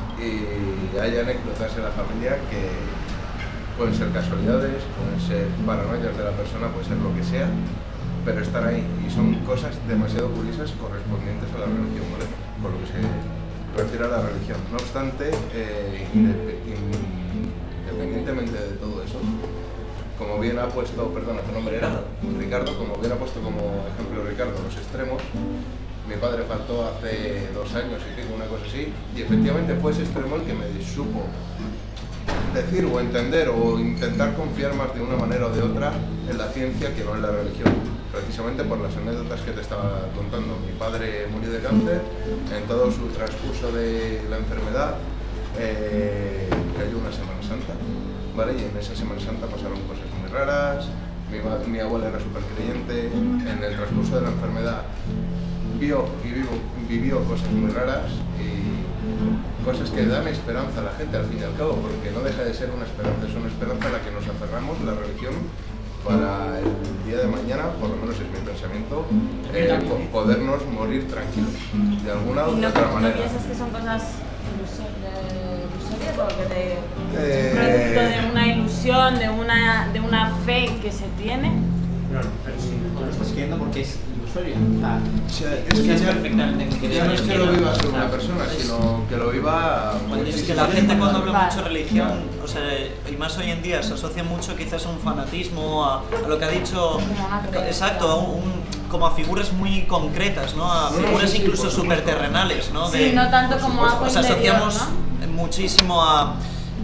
Speaker 8: y hay anécdotas en la familia que pueden ser casualidades, pueden ser paranoias de la persona, puede ser lo que sea, pero están ahí y son cosas demasiado curiosas correspondientes a la religión, ¿vale? Por lo que se refiere a la religión. No obstante, eh, indep- independientemente de todo eso, como bien ha puesto, perdona, tu nombre era Ricardo, como bien ha puesto como ejemplo Ricardo los extremos, mi padre faltó hace dos años y pico, una cosa así, y efectivamente fue ese extremo el que me supo decir o entender o intentar confiar más de una manera o de otra en la ciencia que no en la religión, precisamente por las anécdotas que te estaba contando. Mi padre murió de cáncer, en todo su transcurso de la enfermedad eh, cayó una Semana Santa, ¿vale? Y en esa Semana Santa pasaron cosas muy raras, mi, ma- mi abuela era súper creyente, en el transcurso de la enfermedad vio y vivo- vivió cosas muy raras y cosas que dan esperanza a la gente al fin y al cabo, porque no deja de ser una esperanza, es una esperanza a la que nos aferramos, la religión, para el día de mañana, por lo menos es mi pensamiento, eh, po- podernos morir tranquilos, de alguna u
Speaker 4: ¿Y no,
Speaker 8: otra
Speaker 4: no
Speaker 8: manera.
Speaker 4: piensas que son cosas iluso- de- ilusorias o que te,
Speaker 8: Eh.
Speaker 4: un producto de una ilusión, de una, de una fe que se tiene?
Speaker 2: Claro, pero si tú lo estás creyendo porque es ilusoria. O sea,
Speaker 8: O sea, es
Speaker 2: tú
Speaker 8: que
Speaker 2: sabes
Speaker 8: ya,
Speaker 2: perfectamente que
Speaker 8: ya no es que lo viva solo una
Speaker 2: o sea,
Speaker 8: persona,
Speaker 2: es-
Speaker 8: sino que lo viva
Speaker 6: Cuando es que
Speaker 8: muchísima
Speaker 6: la gente cuando
Speaker 8: gente.
Speaker 6: habla mucho de religión, o sea, y más hoy en día, se asocia mucho quizás a un fanatismo, a, a lo que ha dicho,
Speaker 4: Como una creencia.
Speaker 6: exacto, a un, como a figuras muy concretas, ¿no? A
Speaker 8: No, no,
Speaker 6: figuras
Speaker 8: sí, sí,
Speaker 6: incluso
Speaker 8: por supuesto.
Speaker 6: superterrenales, ¿no?
Speaker 4: Sí, no tanto como algo
Speaker 6: O sea,
Speaker 4: interior,
Speaker 6: asociamos
Speaker 4: ¿no?
Speaker 6: muchísimo a,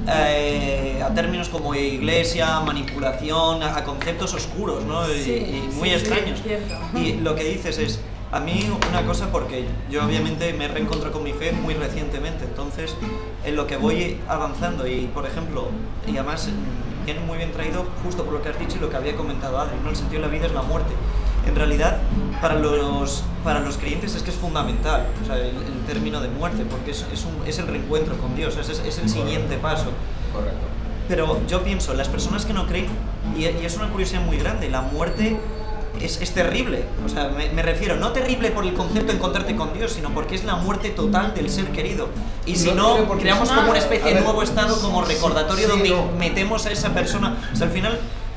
Speaker 2: eh, a términos como iglesia, manipulación, a, a conceptos oscuros, ¿no? Y,
Speaker 4: Sí,
Speaker 2: y muy
Speaker 4: sí,
Speaker 2: extraños.
Speaker 4: sí, cierto.
Speaker 2: Y lo que dices es, a mí una cosa, porque yo obviamente me reencontré con mi fe muy recientemente, entonces en lo que voy avanzando y por ejemplo, y además viene muy bien traído justo por lo que has dicho y lo que había comentado Adri, ¿no? El sentido de la vida es la muerte. En realidad, para los, para los creyentes es que es fundamental, o sea, el, el término de muerte, porque es, es, un, es el reencuentro con Dios, es, es el siguiente paso.
Speaker 8: Correcto.
Speaker 2: Pero yo pienso, las personas que no creen, y, y es una curiosidad muy grande, la muerte es, es terrible, o sea, me, me refiero, no terrible por el concepto de encontrarte con Dios, sino porque es la muerte total del ser querido. Y si
Speaker 8: No,
Speaker 2: no,
Speaker 8: porque
Speaker 2: creamos
Speaker 8: es
Speaker 2: como
Speaker 8: una-
Speaker 2: una especie
Speaker 8: a
Speaker 2: de
Speaker 8: ver,
Speaker 2: nuevo estado, como recordatorio
Speaker 8: sí,
Speaker 2: donde
Speaker 8: no.
Speaker 2: metemos a esa persona. O sea, al final,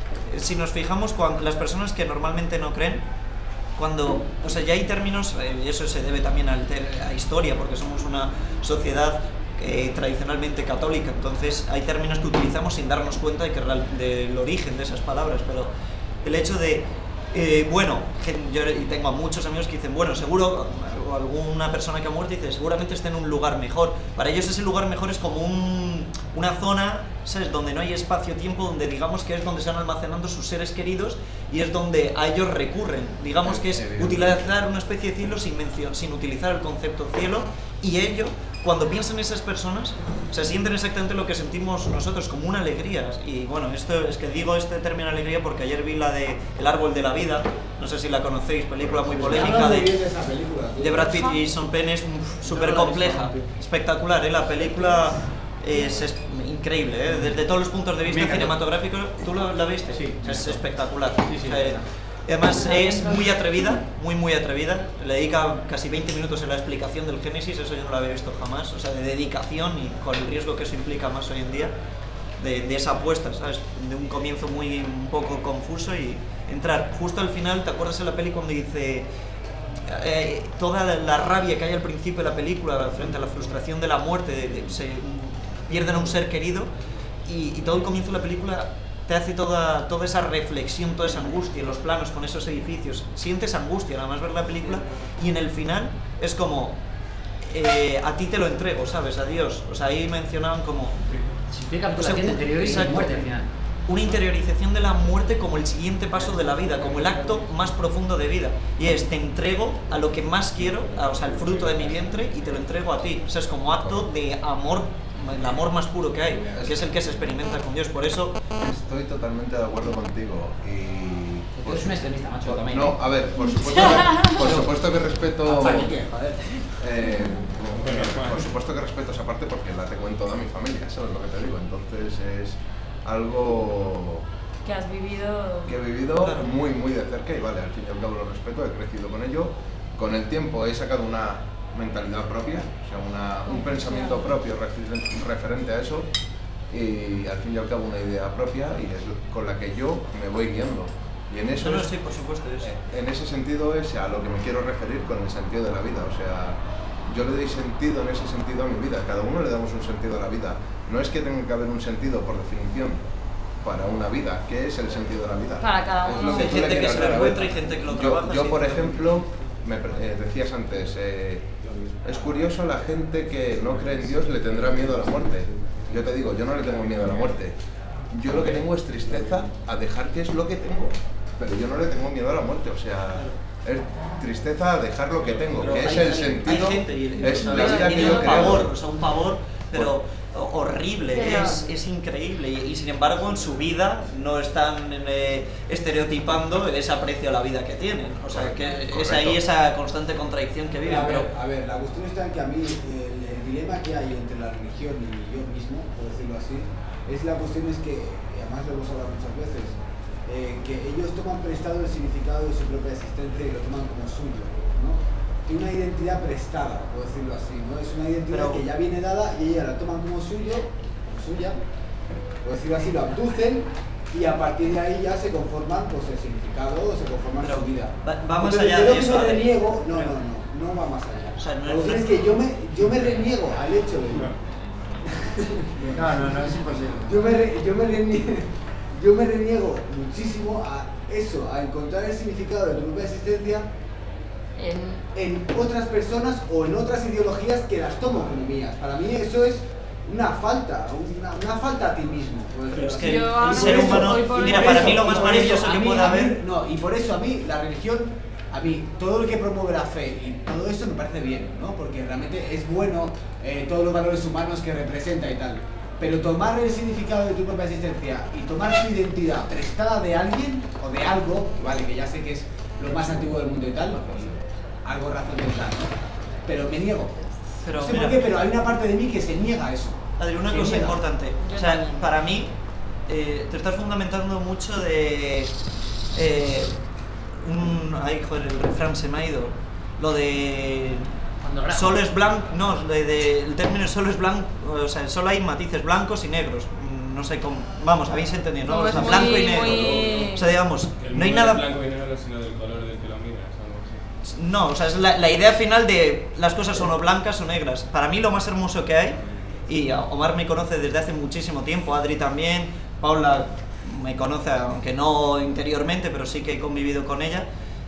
Speaker 2: si nos fijamos, cuando las personas que normalmente no creen, cuando, o sea, ya hay términos, eh, y eso se debe también al ter- a historia, porque somos una sociedad eh, tradicionalmente católica, entonces hay términos que utilizamos sin darnos cuenta de que real- del origen de esas palabras, pero el hecho de, eh, bueno, que yo y tengo a muchos amigos que dicen, bueno, seguro, o alguna persona que ha muerto dice, seguramente está en un lugar mejor. Para ellos ese lugar mejor es como un, una zona, ¿sabes?, donde no hay espacio-tiempo, donde digamos que es donde se van almacenando sus seres queridos y es donde a ellos recurren. Digamos que es utilizar una especie de cielo sin, mención, sin utilizar el concepto cielo, y ello, cuando piensan esas personas, se sienten exactamente lo que sentimos nosotros, como una alegría. Y bueno, esto es que digo este término alegría porque ayer vi la de El árbol de la vida, no sé si la conocéis, película muy polémica de,
Speaker 3: de esa película, tío.
Speaker 2: de Brad Pitt y Sean Penn, es súper compleja, espectacular, ¿eh? La película es, es increíble, ¿eh? Desde todos los puntos de vista cinematográficos. ¿Tú lo, la viste?
Speaker 3: Sí.
Speaker 2: Es espectacular. O sea, eh, además es muy atrevida, muy muy atrevida, le dedica casi veinte minutos en la explicación del Génesis, eso yo no lo había visto jamás, o sea, de dedicación y con el riesgo que eso implica más hoy en día, de, de esa apuesta, ¿sabes? De un comienzo muy un poco confuso y entrar justo al final. ¿Te acuerdas en la peli cuando dice eh, toda la, la rabia que hay al principio de la película frente a la frustración de la muerte, de, de, se pierden a un ser querido y, y todo el comienzo de la película te hace toda, toda esa reflexión, toda esa angustia, los planos con esos edificios, sientes angustia nada más ver la película y en el final es como eh, a ti te lo entrego, ¿sabes? A Dios. O sea, ahí mencionaban como
Speaker 1: Significa
Speaker 2: o sea,
Speaker 1: capitulación interior y
Speaker 2: exacto.
Speaker 1: muerte al final.
Speaker 2: Una interiorización de la muerte como el siguiente paso de la vida, como el acto más profundo de vida. Y es, te entrego a lo que más quiero, a, o sea, el fruto de mi vientre, y te lo entrego a ti. O sea, es como acto de amor, el amor más puro que hay, que es el que se experimenta con Dios. Por eso,
Speaker 8: Estoy totalmente de acuerdo contigo y...
Speaker 1: Tú eres un extremista, macho, también.
Speaker 8: No, a ver, por supuesto que, por supuesto que respeto...
Speaker 3: Joder.
Speaker 8: Eh, por supuesto que respeto esa parte porque la tengo en toda mi familia, ¿sabes lo que te digo? Entonces es algo
Speaker 4: Que has vivido.
Speaker 8: que he vivido
Speaker 2: Claro.
Speaker 8: muy, muy de cerca y vale, al fin y al cabo lo respeto, he crecido con ello. Con el tiempo he sacado una mentalidad propia, o sea, una, un pensamiento propio refer- referente a eso y al fin y al cabo una idea propia y es con la que yo me voy guiando. Y en eso
Speaker 2: no, no,
Speaker 8: es-
Speaker 2: sí, por supuesto, es.
Speaker 8: en ese sentido es a lo que me quiero referir con el sentido de la vida, o sea, yo le doy sentido en ese sentido a mi vida, cada uno le damos un sentido a la vida, no es que tenga que haber un sentido por definición para una vida, ¿qué es el sentido de la vida?
Speaker 4: Para cada
Speaker 8: Es
Speaker 4: uno.
Speaker 8: lo
Speaker 2: Hay
Speaker 8: tú le
Speaker 2: gente que
Speaker 8: quieras
Speaker 2: se
Speaker 8: dar
Speaker 2: lo
Speaker 8: a
Speaker 2: encuentra
Speaker 8: ver.
Speaker 2: y gente que lo
Speaker 8: Yo,
Speaker 2: trabaja,
Speaker 8: yo
Speaker 2: sí.
Speaker 8: por ejemplo, me pre- eh, decías antes, eh, es curioso la gente que no cree en Dios le tendrá miedo a la muerte. Yo te digo, yo no le tengo miedo a la muerte, yo lo que tengo es tristeza a dejar que es lo que tengo, pero yo no le tengo miedo a la muerte, o sea, es tristeza a dejar lo que tengo,
Speaker 2: Pero
Speaker 8: que es
Speaker 2: hay-
Speaker 8: el
Speaker 2: hay-
Speaker 8: sentido,
Speaker 2: hay gente y-
Speaker 8: es
Speaker 2: o sea,
Speaker 8: la vida
Speaker 2: tiene
Speaker 8: que yo
Speaker 2: un pavor,
Speaker 8: creo.
Speaker 2: o sea, un pavor, pero ho- horrible,
Speaker 4: Pero-
Speaker 2: es, es increíble y, y sin embargo en su vida no están eh, estereotipando ese aprecio a la vida que tienen, o sea que es
Speaker 8: Correcto.
Speaker 2: ahí esa constante contradicción que viven,
Speaker 3: A ver,
Speaker 2: pero
Speaker 3: a ver, la cuestión está en que a mí el, el dilema que hay entre la religión y yo mismo, por decirlo así, es la cuestión es que, y además lo hemos hablado muchas veces, eh, que ellos toman prestado el significado de su propia existencia y lo toman como suyo, ¿no? Tiene una identidad prestada, por decirlo así, ¿no? Es una identidad
Speaker 2: Pero-
Speaker 3: que ya viene dada y ellas la toman como suyo, como suya, por decirlo así, lo abducen y a partir de ahí ya se conforman pues el significado, se conforman
Speaker 2: Pero
Speaker 3: su vida.
Speaker 2: va- va más
Speaker 3: Entonces,
Speaker 2: allá
Speaker 3: yo
Speaker 2: de
Speaker 3: lo que
Speaker 2: eso,
Speaker 3: me
Speaker 2: Adri.
Speaker 3: reniego, no, no, no, no va más allá.
Speaker 2: O sea, no
Speaker 3: La
Speaker 2: es-
Speaker 3: cuestión es que yo me, yo me reniego al hecho de...
Speaker 6: No, no, no, es imposible.
Speaker 3: Yo me, re- yo, me reniego, yo me reniego muchísimo a eso, a encontrar el significado de tu propia existencia
Speaker 4: En-
Speaker 3: en otras personas o en otras ideologías que las tomo como mías. Para mí eso es una falta, una, una falta a ti mismo.
Speaker 2: Pero es que
Speaker 4: Yo
Speaker 2: el
Speaker 4: ahora
Speaker 2: ser
Speaker 4: por eso,
Speaker 2: humano,
Speaker 4: hoy por
Speaker 2: mira,
Speaker 4: hoy-
Speaker 2: para
Speaker 3: Por
Speaker 2: mí
Speaker 3: eso,
Speaker 2: lo más
Speaker 3: y por
Speaker 2: maravilloso
Speaker 3: eso,
Speaker 2: que
Speaker 3: a mí-
Speaker 2: puede
Speaker 3: a mí-
Speaker 2: haber.
Speaker 3: No, y por eso a mí la religión, a mí todo lo que promueve la fe y todo eso me parece bien, ¿no? Porque realmente es bueno eh, todos los valores humanos que representa y tal. Pero tomar el significado de tu propia existencia y tomar tu identidad prestada de alguien o de algo, vale, que ya sé que es lo más antiguo del mundo y tal, y algo razón de tal, ¿no? Pero me niego.
Speaker 2: Pero,
Speaker 3: no sé
Speaker 2: mira,
Speaker 3: por qué, pero hay una parte de mí que se niega a eso.
Speaker 2: Adri, una
Speaker 3: Se
Speaker 2: cosa
Speaker 3: niega.
Speaker 2: importante.
Speaker 4: Yo
Speaker 2: O sea,
Speaker 4: también.
Speaker 2: para mí, eh, te estás fundamentando mucho de. Eh, un. Ay, joder, el refrán se me ha ido. Lo de. Solo es blanco. No, de, de- el término solo es blanco. O sea, solo hay matices blancos y negros. Mm, No sé cómo. Vamos, habéis entendido, ¿no?
Speaker 4: Como
Speaker 2: O
Speaker 4: es
Speaker 2: sea,
Speaker 4: muy-
Speaker 2: blanco y negro.
Speaker 4: muy-
Speaker 2: O sea, digamos,
Speaker 9: Que el
Speaker 2: no hay
Speaker 9: mundo
Speaker 2: nada.
Speaker 9: No es blanco y negro, sino del color del que lo miras, algo así.
Speaker 2: No, o sea, es la, la idea final de las cosas son o blancas o negras. Para mí lo más hermoso que hay, y Omar me conoce desde hace muchísimo tiempo, Adri también, Paula me conoce, aunque no interiormente, pero sí que he convivido con ella.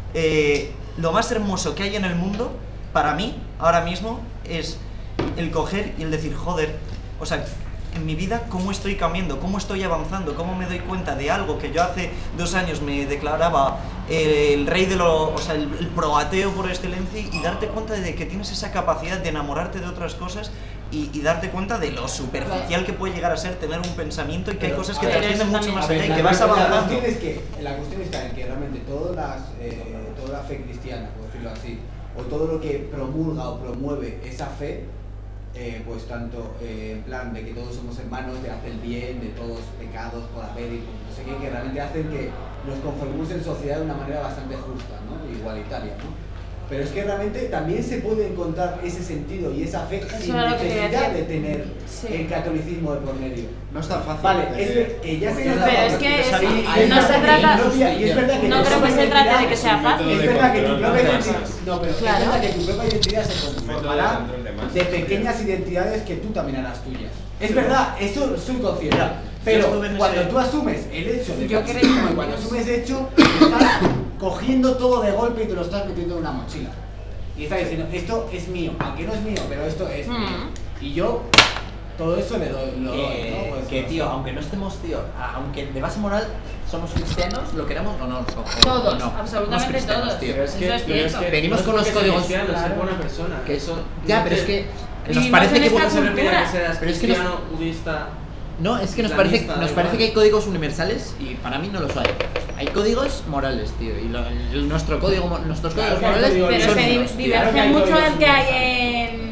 Speaker 2: Eh, lo más hermoso que hay en el mundo, para mí, ahora mismo, es el coger y el decir, joder, o sea, en mi vida cómo estoy cambiando, cómo estoy avanzando, cómo me doy cuenta de algo que yo hace dos años me declaraba eh, el rey de lo, o sea, el, el proateo por excelencia, y darte cuenta de que tienes esa capacidad de enamorarte de otras cosas y, y darte cuenta de lo superficial que puede llegar a ser tener un pensamiento y que hay
Speaker 3: Pero,
Speaker 2: cosas
Speaker 3: a
Speaker 2: que
Speaker 3: ver,
Speaker 2: trascienden mucho más
Speaker 3: A ver,
Speaker 2: allá y
Speaker 3: la
Speaker 2: que vas
Speaker 3: cuestión- La
Speaker 2: avanzando.
Speaker 3: cuestión, es que, la cuestión está en que realmente todas las, eh, toda la fe cristiana, por decirlo así, o todo lo que promulga o promueve esa fe, eh, pues tanto eh, en plan de que todos somos hermanos, de hacer el bien, de todos pecados por haber y no sé qué, que realmente hacen que nos conformemos en sociedad de una manera bastante justa, ¿no? Igualitaria, ¿no? Pero es que realmente también se puede encontrar ese sentido y esa fe sin
Speaker 4: era lo que quería
Speaker 3: necesidad de
Speaker 4: decir.
Speaker 3: tener
Speaker 4: Sí.
Speaker 3: el catolicismo de por medio.
Speaker 6: No es tan fácil.
Speaker 3: Vale,
Speaker 6: de-
Speaker 3: es ver- que ya sé que no
Speaker 4: Pero
Speaker 3: está
Speaker 4: es
Speaker 3: fácil.
Speaker 4: que es-
Speaker 3: Ahí-
Speaker 4: no
Speaker 3: ahí
Speaker 4: se
Speaker 3: está,
Speaker 4: trata-
Speaker 3: y propia- y es verdad que
Speaker 4: No
Speaker 3: tu
Speaker 4: creo que
Speaker 3: propia
Speaker 4: se trate de
Speaker 3: identidad-
Speaker 4: que sea fácil.
Speaker 3: Es verdad que tu propia
Speaker 9: Claro.
Speaker 3: identidad, no, pero
Speaker 4: Claro.
Speaker 3: es verdad que tu propia identidad se
Speaker 9: Método de
Speaker 3: conformará
Speaker 9: control de masas.
Speaker 3: de pequeñas identidades que tú también harás tuyas. Es verdad, eso soy consciente.
Speaker 2: Mira, yo
Speaker 3: Pero
Speaker 2: estuve en
Speaker 3: cuando
Speaker 2: ese-
Speaker 3: tú asumes el hecho de
Speaker 4: Yo
Speaker 3: catolicismo
Speaker 4: creo-
Speaker 3: y cuando asumes el hecho, estás cogiendo todo de golpe y te lo estás metiendo en una mochila. Y estás diciendo, esto es mío, aunque no es mío, pero esto es mío.
Speaker 4: Mm.
Speaker 3: Y yo todo eso le doy, lo doy,
Speaker 6: Que,
Speaker 3: ¿no? Pues,
Speaker 6: que,
Speaker 3: no
Speaker 6: tío,
Speaker 3: sé.
Speaker 6: aunque no estemos, tío, a- aunque de base moral somos cristianos, lo queramos o no, o- o-
Speaker 4: Todos,
Speaker 6: o no.
Speaker 4: absolutamente
Speaker 6: Somos cristianos,
Speaker 4: todos.
Speaker 6: tío.
Speaker 10: Pero es que,
Speaker 4: Eso es
Speaker 10: pero es
Speaker 4: cierto.
Speaker 10: que
Speaker 6: Venimos
Speaker 10: no es
Speaker 6: con los
Speaker 10: porque
Speaker 6: códigos-
Speaker 10: seas cristiano,
Speaker 6: claro.
Speaker 10: ser buena persona.
Speaker 6: Que eso,
Speaker 10: No
Speaker 6: ya,
Speaker 10: te-
Speaker 6: pero es que nos
Speaker 4: Vivimos
Speaker 6: parece
Speaker 4: en
Speaker 6: que
Speaker 4: esta
Speaker 10: No se refiere a que
Speaker 4: cultura.
Speaker 10: seas
Speaker 6: Pero es que nos-
Speaker 10: cristiano, budista.
Speaker 6: no, es que nos parece,
Speaker 10: Islamista,
Speaker 6: nos
Speaker 10: da
Speaker 6: parece
Speaker 10: igual.
Speaker 6: que hay códigos universales y para mí no los hay. Hay códigos morales, tío, y lo- el- nuestro código, mo- nuestros
Speaker 3: Claro
Speaker 6: códigos
Speaker 3: que hay
Speaker 6: morales
Speaker 3: códigos
Speaker 4: Pero
Speaker 6: son
Speaker 4: se di-
Speaker 6: unos, tío.
Speaker 3: Claro que hay
Speaker 4: divergen mucho
Speaker 3: códigos
Speaker 4: el que hay en.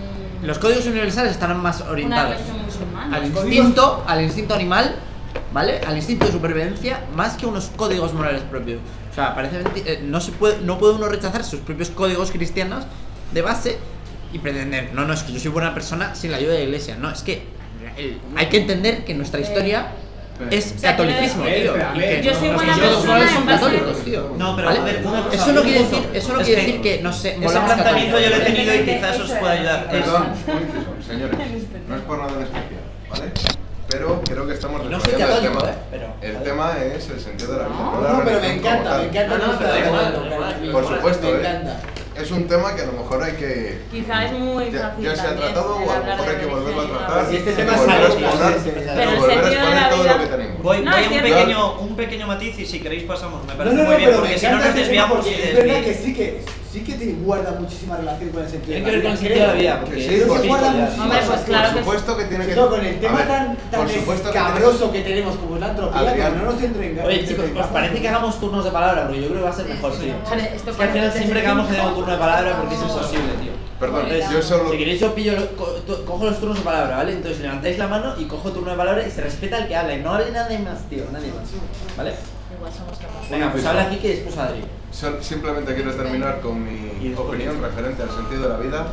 Speaker 6: Los códigos universales estarán más
Speaker 4: Una
Speaker 6: orientados
Speaker 4: religión musulmana.
Speaker 6: al
Speaker 3: Los códigos-
Speaker 6: instinto, al instinto animal, ¿vale? Al instinto de supervivencia, más que unos códigos morales propios. O sea, parece menti- eh, no se puede, no puede uno rechazar sus propios códigos cristianos de base y pretender, no, no, es que yo soy buena persona sin la ayuda de la iglesia. No, es que el- hay que entender que nuestra historia es
Speaker 4: O sea,
Speaker 6: catolicismo,
Speaker 3: quiero
Speaker 6: tío.
Speaker 3: decir-
Speaker 6: y que
Speaker 3: Yo
Speaker 4: soy
Speaker 6: los
Speaker 4: buena
Speaker 6: códigos
Speaker 4: persona
Speaker 6: morales son
Speaker 4: en base-
Speaker 6: católicos, tío.
Speaker 2: No, pero
Speaker 6: ¿vale?
Speaker 2: a ver, una cosa,
Speaker 6: eso no
Speaker 2: un
Speaker 6: quiere
Speaker 2: punto.
Speaker 6: decir, eso no
Speaker 2: Es
Speaker 6: quiere
Speaker 2: que
Speaker 6: decir que no sé,
Speaker 2: ese
Speaker 6: molamos
Speaker 2: planteamiento yo lo he
Speaker 6: católicos.
Speaker 2: tenido y quizás os pueda ayudar. Es-
Speaker 8: Perdón, un inciso, señores, no es por nada en especial, ¿vale? Pero creo que estamos
Speaker 6: No soy
Speaker 8: desviando el
Speaker 6: católico,
Speaker 8: tema.
Speaker 6: ¿eh? Pero-
Speaker 8: El tema es el sentido de la vida.
Speaker 3: No,
Speaker 8: la
Speaker 3: no, pero me
Speaker 8: religión como
Speaker 3: encanta,
Speaker 8: tal.
Speaker 3: me encanta.
Speaker 10: No, no,
Speaker 3: nuestra
Speaker 10: pero da igual,
Speaker 3: religión,
Speaker 10: da igual.
Speaker 3: me
Speaker 8: Por
Speaker 3: encanta,
Speaker 8: supuesto,
Speaker 3: me
Speaker 8: ¿eh?
Speaker 3: encanta.
Speaker 8: Es un tema que a lo mejor hay que...
Speaker 4: Quizá es muy
Speaker 8: Ya,
Speaker 4: fácil.
Speaker 8: ya se ha
Speaker 4: también
Speaker 8: tratado o
Speaker 4: el
Speaker 8: a lo
Speaker 4: hablar
Speaker 8: mejor
Speaker 4: de
Speaker 8: hay que volverlo a
Speaker 4: religión y
Speaker 8: tratar
Speaker 4: tal.
Speaker 3: Si este
Speaker 8: y
Speaker 3: tema es
Speaker 8: volver a
Speaker 3: algo-
Speaker 8: exponer,
Speaker 3: sí, sí, sí.
Speaker 4: Pero el
Speaker 8: volver a
Speaker 4: sentido de
Speaker 8: exponer
Speaker 4: la
Speaker 8: todo
Speaker 4: vida-
Speaker 8: lo que tenemos.
Speaker 2: Voy,
Speaker 4: No,
Speaker 2: voy
Speaker 4: es
Speaker 2: a un
Speaker 4: cierto.
Speaker 2: pequeño, un pequeño matiz y si queréis pasamos. Me
Speaker 3: No,
Speaker 2: parece
Speaker 3: no, no,
Speaker 2: muy bien
Speaker 3: pero
Speaker 2: porque
Speaker 3: me
Speaker 2: si no
Speaker 3: encanta
Speaker 2: nos
Speaker 3: este tema
Speaker 2: desviamos y
Speaker 3: porque es verdad que
Speaker 2: desviamos.
Speaker 3: sí que sí que te guarda muchísima relación con el sentido
Speaker 10: Tiene
Speaker 3: de
Speaker 10: que ver
Speaker 3: la
Speaker 10: con el
Speaker 3: vida,
Speaker 10: sentido de la
Speaker 3: creo.
Speaker 10: vida,
Speaker 8: Que
Speaker 10: porque
Speaker 8: sí,
Speaker 3: Creo
Speaker 8: por
Speaker 3: que guarda
Speaker 8: supuesto.
Speaker 3: muchísima
Speaker 4: Hombre, pues claro
Speaker 8: Por
Speaker 4: que
Speaker 8: supuesto que tiene que...
Speaker 3: Sobre todo con el
Speaker 8: A
Speaker 3: tema
Speaker 8: ver,
Speaker 3: tan, tan
Speaker 8: por supuesto que tiene-
Speaker 3: escabroso que tenemos como la entropía, que
Speaker 8: Adrián.
Speaker 3: no nos entre en
Speaker 6: Oye, chicos, ¿os parece que hagamos turnos de palabra? Porque yo creo que va a ser mejor, tío.
Speaker 4: Joder, esto
Speaker 6: Es que al final
Speaker 4: parece
Speaker 6: siempre
Speaker 4: que
Speaker 6: acabamos
Speaker 4: es
Speaker 6: teniendo un turno de palabra porque es imposible, tío.
Speaker 8: Perdón,
Speaker 4: Mira.
Speaker 8: yo solo...
Speaker 6: Si queréis yo pillo, lo- co- to- cojo los turnos de palabra, ¿vale? Entonces levantáis la mano y cojo turno de palabra y se respeta el que habla y no hable nadie más, tío, nadie más, ¿vale?
Speaker 4: Igual somos capaces.
Speaker 6: Venga, pues habla aquí que después Adri.
Speaker 8: Sol- Simplemente quiero terminar con mi
Speaker 6: Y después-
Speaker 8: opinión referente al sentido de la vida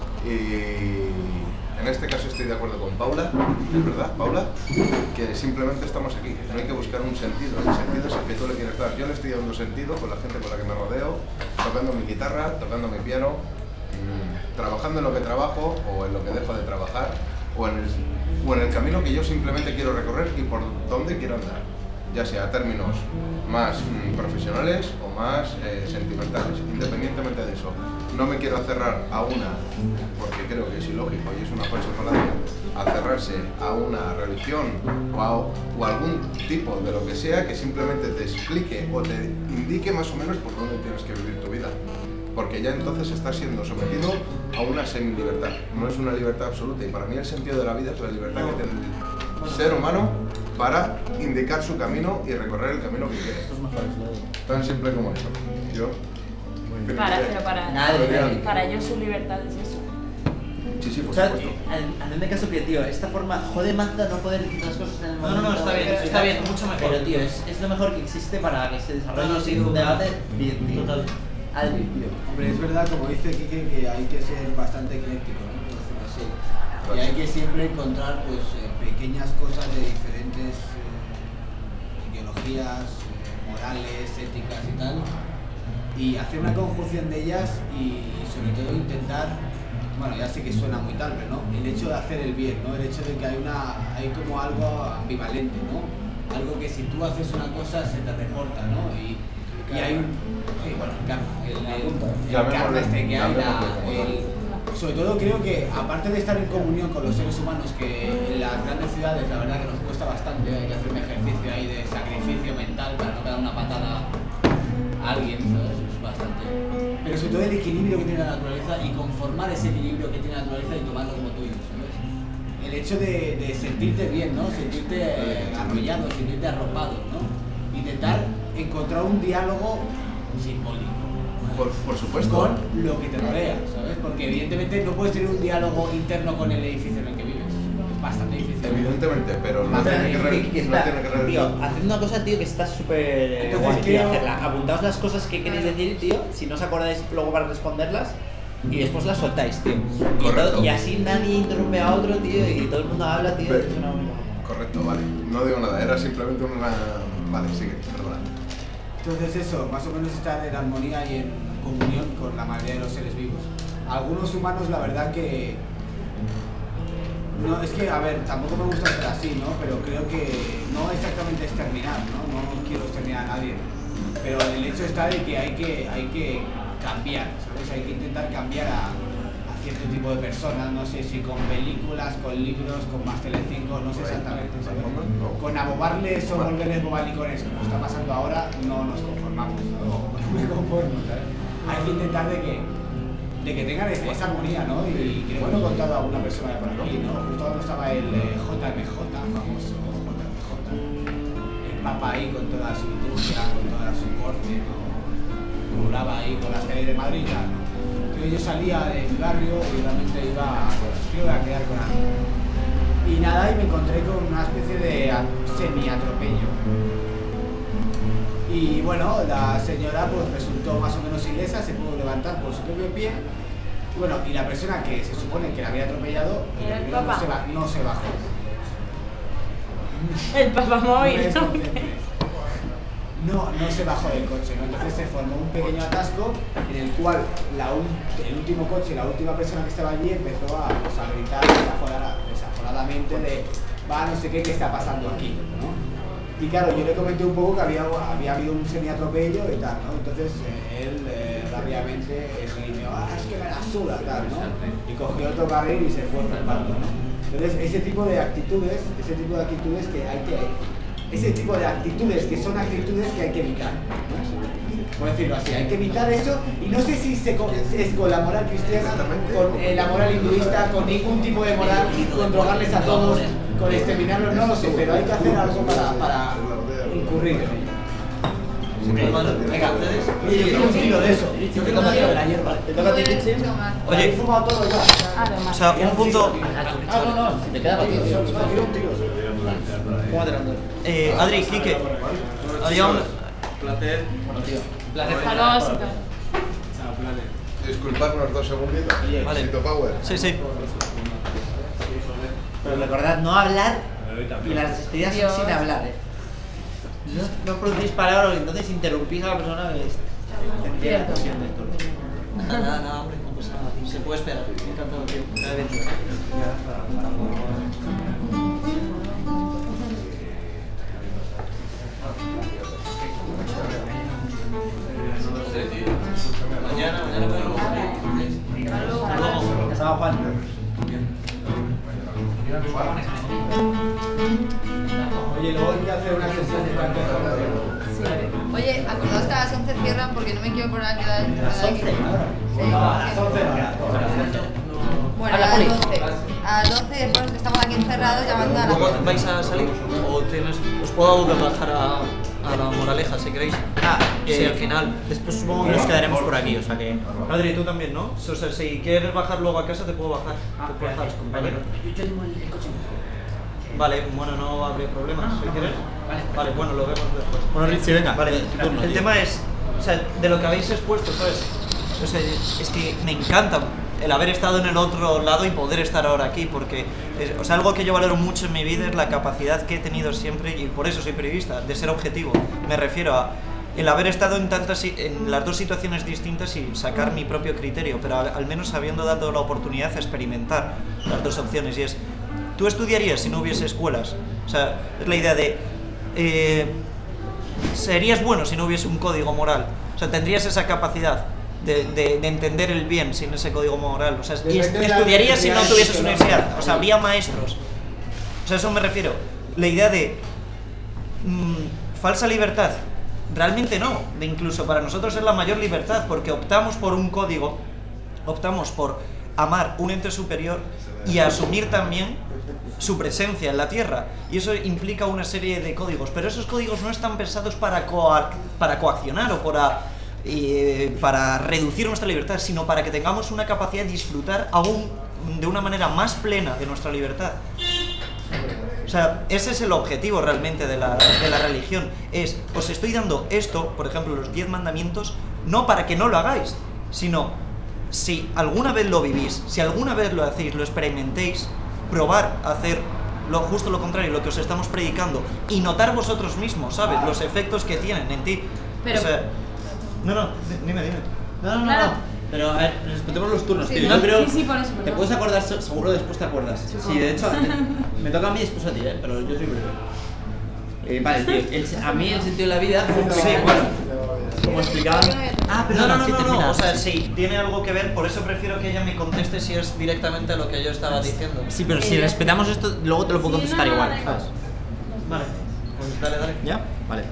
Speaker 8: y en este caso estoy de acuerdo con Paula, es verdad, Paula, que simplemente estamos aquí, no hay que buscar un sentido, el sentido es el que tú le quieres dar. Yo le estoy dando sentido con la gente con la que me rodeo, tocando mi guitarra, tocando mi piano, mmm, trabajando en lo que trabajo o en lo que dejo de trabajar o en el, o en el camino que yo simplemente quiero recorrer y por dónde quiero andar. ya sea a términos más mm, profesionales o más eh, sentimentales. Independientemente de eso, no me quiero cerrar a una, porque creo que es ilógico y es una falsa falacia, a cerrarse a una religión o a o algún tipo de lo que sea que simplemente te explique o te indique más o menos por dónde tienes que vivir tu vida. Porque ya entonces estás siendo sometido a una semi-libertad. No es una libertad absoluta, y para mí el sentido de la vida es la libertad que tiene el ser humano para indicar su camino y recorrer el camino que quiere. Tan simple como eso. Yo...
Speaker 4: Para, pero para,
Speaker 2: Nadie.
Speaker 4: para ellos su libertad es eso.
Speaker 8: Sí, sí, por
Speaker 2: O sea,
Speaker 8: supuesto.
Speaker 2: al- hazme caso que, tío, esta forma jode manda no poder decir las cosas en el
Speaker 6: No,
Speaker 2: momento.
Speaker 6: no, no, está bien,
Speaker 2: de-
Speaker 6: está bien, mucho mejor.
Speaker 2: Pero, tío, es, es lo mejor que existe para que se desarrolle
Speaker 6: No, no, sí,
Speaker 2: un
Speaker 6: total.
Speaker 2: debate bien, tío.
Speaker 6: Total.
Speaker 2: Albi, tío.
Speaker 3: Hombre, es verdad, como dice Quique, que hay que ser bastante ecléctico, ¿no? Por decirlo así. Y hay que siempre encontrar pues, eh, pequeñas cosas de diferentes eh, ideologías, eh, morales, éticas y tal, y hacer una conjunción de ellas y, y sobre todo intentar, bueno, ya sé que suena muy tal, pero ¿no? El hecho de hacer el bien, ¿no? El hecho de que hay, una, hay como algo ambivalente, ¿no? Algo que si tú haces una cosa se te reporta, ¿no? Y, y hay un... Sí, bueno, el karma, el, el, el
Speaker 8: Llamémosle-
Speaker 3: karma este que hay, la,
Speaker 8: llamémosle.
Speaker 3: el- sobre todo creo que aparte de estar en comunión con los seres humanos, que en las grandes ciudades la verdad que nos cuesta bastante, hay que hacer un ejercicio ahí de sacrificio mental para no dar una patada a alguien, ¿sabes? Es bastante. Pero sobre todo el equilibrio que tiene la naturaleza y conformar ese equilibrio que tiene la naturaleza y tomarlo como tuyo, ¿sabes? El hecho de, de sentirte bien, ¿no? Sentirte eh, arrollado, sentirte arropado, ¿no? Intentar encontrar un diálogo simbólico.
Speaker 8: Por, por supuesto.
Speaker 3: Con lo que te rodea, ¿sabes? Porque evidentemente no puedes tener un diálogo interno con el edificio en el que vives. Es bastante difícil.
Speaker 8: Evidentemente, pero no
Speaker 3: Espera,
Speaker 8: tiene que, re-
Speaker 2: Que- que
Speaker 8: no
Speaker 2: está-
Speaker 8: tiene que re-
Speaker 2: Tío, haced una cosa, tío, que está súper
Speaker 3: Entonces
Speaker 2: guay, tío,
Speaker 3: creo-
Speaker 2: hacerla. Apuntaos las cosas que queréis decir, tío, si no os acordáis luego para responderlas, y después las soltáis, tío. Y,
Speaker 8: Correcto.
Speaker 2: todo- y así nadie interrumpe a otro, tío, y todo el mundo habla, tío.
Speaker 8: Pero-
Speaker 2: es una única-
Speaker 8: Correcto, vale. No digo nada, era simplemente una... Vale, sigue, perdona.
Speaker 3: Entonces eso, más o menos estar en armonía y en comunión con la mayoría de los seres vivos. Algunos humanos la verdad que... No, es que, a ver, tampoco me gusta hacer así, ¿no? Pero creo que no exactamente exterminar, ¿no? No quiero exterminar a nadie. Pero el hecho está de que hay que, hay que cambiar, ¿sabes? Hay que intentar cambiar a, a cierto tipo de personas, no sé si con películas, con libros, con más telecinco, no sé exactamente, ¿sabes? Con abobarles o volverles bobalicones, como está pasando ahora, no nos conformamos, no, no me conformo, ¿sabes? Hay que intentar de que, de que tengan esa, esa armonía, ¿no? Y creo que lo he contado a alguna persona por aquí, ¿no? Justo cuando estaba el eh, J M J, famoso J M J, el Papa ahí con toda su liturgia, con toda su corte, ¿no? Rulaba ahí con las calles de Madrid, ya, ¿no? Yo salía de mi barrio y realmente iba a, iba a quedar con alguien. Y nada, y me encontré con una especie de a- semi-atropello. Y bueno, la señora pues resultó más o menos ilesa, se pudo levantar por su propio pie. Y bueno, y la persona que se supone que la había atropellado
Speaker 4: ¿Era el
Speaker 3: primero no,
Speaker 4: Papa?
Speaker 3: se ba- no se bajó.
Speaker 4: El papamóvil,
Speaker 3: me
Speaker 4: ¿no?
Speaker 3: desconcentré. No, no se bajó del coche, ¿no? Entonces se formó un pequeño atasco en el cual la ul- el último coche, la última persona que estaba allí empezó a, pues, a gritar desaforada- desaforadamente de va, no sé qué, qué está pasando aquí, ¿no? Y claro, yo le comenté un poco que había, había habido un semiatropello y tal, ¿no? Entonces eh, él eh, rápidamente esgrimió, ah, es que me la suda, tal, ¿no? Y cogió otro carril y se fue flipando, ¿no? Entonces ese tipo de actitudes, ese tipo de actitudes que hay que... Ese tipo de actitudes que son actitudes que hay que evitar, ¿no? Por decirlo así, hay que evitar eso y no sé si se co- es con la moral cristiana, con eh, la moral hinduista, con ningún tipo de moral, con drogarles a todos, con exterminarlos, no lo sé, pero hay que hacer algo para, para incurrir en ello.
Speaker 6: Venga, ustedes.
Speaker 3: Oye, yo quiero un tiro de eso, yo quiero un tiro de la hierba.
Speaker 2: ¿Te toca a ti, Richie?
Speaker 5: Oye,
Speaker 3: He fumado todo ya.
Speaker 4: Además.
Speaker 6: O sea, un punto.
Speaker 2: Ah, no, no, te queda para ti.
Speaker 3: Yo quiero un tiro.
Speaker 2: Fúmatelo, Andrés.
Speaker 6: Eh, Adri, Quique. Había un.
Speaker 9: Placer.
Speaker 4: Hasta luego, chicos.
Speaker 8: Disculpadnos dos segunditos.
Speaker 6: Vale.
Speaker 8: Sito Power.
Speaker 6: Sí, sí.
Speaker 2: Pero recordad, no hablar y las despedidas son
Speaker 4: Dios.
Speaker 2: sin hablar, eh. No, no pronunciéis palabras, entonces interrumpís a la persona que es- tendría la atención del turno.
Speaker 6: Nada, nada, nada, hombre, no pasa nada. Se puede esperar. Encantado, tío. Nada, bien. Mañana, mañana podemos salir. Hasta luego.
Speaker 2: Chao, Juan.
Speaker 3: Oye, luego hay que hacer una sesión de cartas.
Speaker 5: Oye, acordaos que a las once cierran porque no me quiero poner a quedar encerrada aquí. Sí,
Speaker 3: No, a las
Speaker 5: sí.
Speaker 3: once no.
Speaker 5: Bueno, a las doce. A las doce después estamos aquí encerrados llamando a la
Speaker 6: ¿Luego vais a salir? ¿O tienes, os puedo bajar a, a la Moraleja si queréis?
Speaker 2: Ah,
Speaker 6: Sí,
Speaker 2: eh,
Speaker 6: al final.
Speaker 2: Después supongo que nos quedaremos por aquí, o sea que.
Speaker 6: Adri, tú también, ¿no? O sea, si quieres bajar luego a casa te puedo bajar. Te puedo bajar, compañero.
Speaker 1: Yo tengo el coche.
Speaker 6: Vale, bueno, no habría problema. Si quieres. Vale, bueno, lo vemos después.
Speaker 2: Bueno, Richie, venga.
Speaker 6: Vale,
Speaker 2: tu turno,
Speaker 6: el
Speaker 2: tío.
Speaker 6: tema es, o sea, de lo que habéis expuesto, ¿sabes? O sea, es que me encanta el haber estado en el otro lado y poder estar ahora aquí, porque, es, o sea, algo que yo valoro mucho en mi vida es la capacidad que he tenido siempre, y por eso soy periodista, de ser objetivo. Me refiero a el haber estado en tantas, en las dos situaciones distintas y sacar mi propio criterio, pero al, al menos habiendo dado la oportunidad a experimentar las dos opciones. Y es, ¿tú estudiarías si no hubiese escuelas? O sea, es la idea de... Eh, ¿serías bueno si no hubiese un código moral? O sea, ¿tendrías esa capacidad de, de, de entender el bien sin ese código moral? O sea, ¿y est- ¿estudiarías si no tuvieses universidad? O sea, ¿habría maestros? O sea, a eso me refiero. La idea de... mmm, falsa libertad. Realmente no. De incluso para nosotros es la mayor libertad, porque optamos por un código, optamos por amar un ente superior y asumir también su presencia en la Tierra, y eso implica una serie de códigos, pero esos códigos no están pensados para, coa- para coaccionar o para, eh, para reducir nuestra libertad, sino para que tengamos una capacidad de disfrutar aún de una manera más plena de nuestra libertad. O sea, ese es el objetivo realmente de la, de la religión, es, os estoy dando esto, por ejemplo, los diez mandamientos, no para que no lo hagáis, sino si alguna vez lo vivís, si alguna vez lo hacéis, lo experimentéis, probar a hacer lo justo lo contrario, lo que os estamos predicando, y notar vosotros mismos, ¿sabes? Los efectos que tienen en ti.
Speaker 4: Pero-
Speaker 6: O sea, no, no, dime, dime.
Speaker 2: No, no, no,
Speaker 4: Claro.
Speaker 2: no. Pero a ver, respetemos los turnos,
Speaker 5: Sí,
Speaker 2: tío.
Speaker 5: no,
Speaker 2: Yo creo.
Speaker 4: sí, sí, por eso,
Speaker 2: Te
Speaker 4: perdón.
Speaker 2: puedes acordar, se- seguro después te acuerdas. Sí, de hecho, me toca a mí después a ti, ¿eh? Pero yo soy breve. Eh, vale, tío. el- a mí el sentido de la vida.
Speaker 6: Sí, bueno.
Speaker 2: Como explicaban. Ah,
Speaker 6: No,
Speaker 2: perdona,
Speaker 6: no, no,
Speaker 2: sí,
Speaker 6: no, no,
Speaker 2: termina.
Speaker 6: o sea, sí, tiene algo que ver, por eso prefiero que ella me conteste si es directamente lo que yo estaba diciendo.
Speaker 2: Sí, pero si respetamos esto, luego te lo puedo
Speaker 4: Sí,
Speaker 2: contestar
Speaker 4: no, no,
Speaker 2: igual,
Speaker 4: da igual.
Speaker 2: ¿sabes?
Speaker 6: Vale, pues dale, dale.
Speaker 2: ¿Ya? Vale.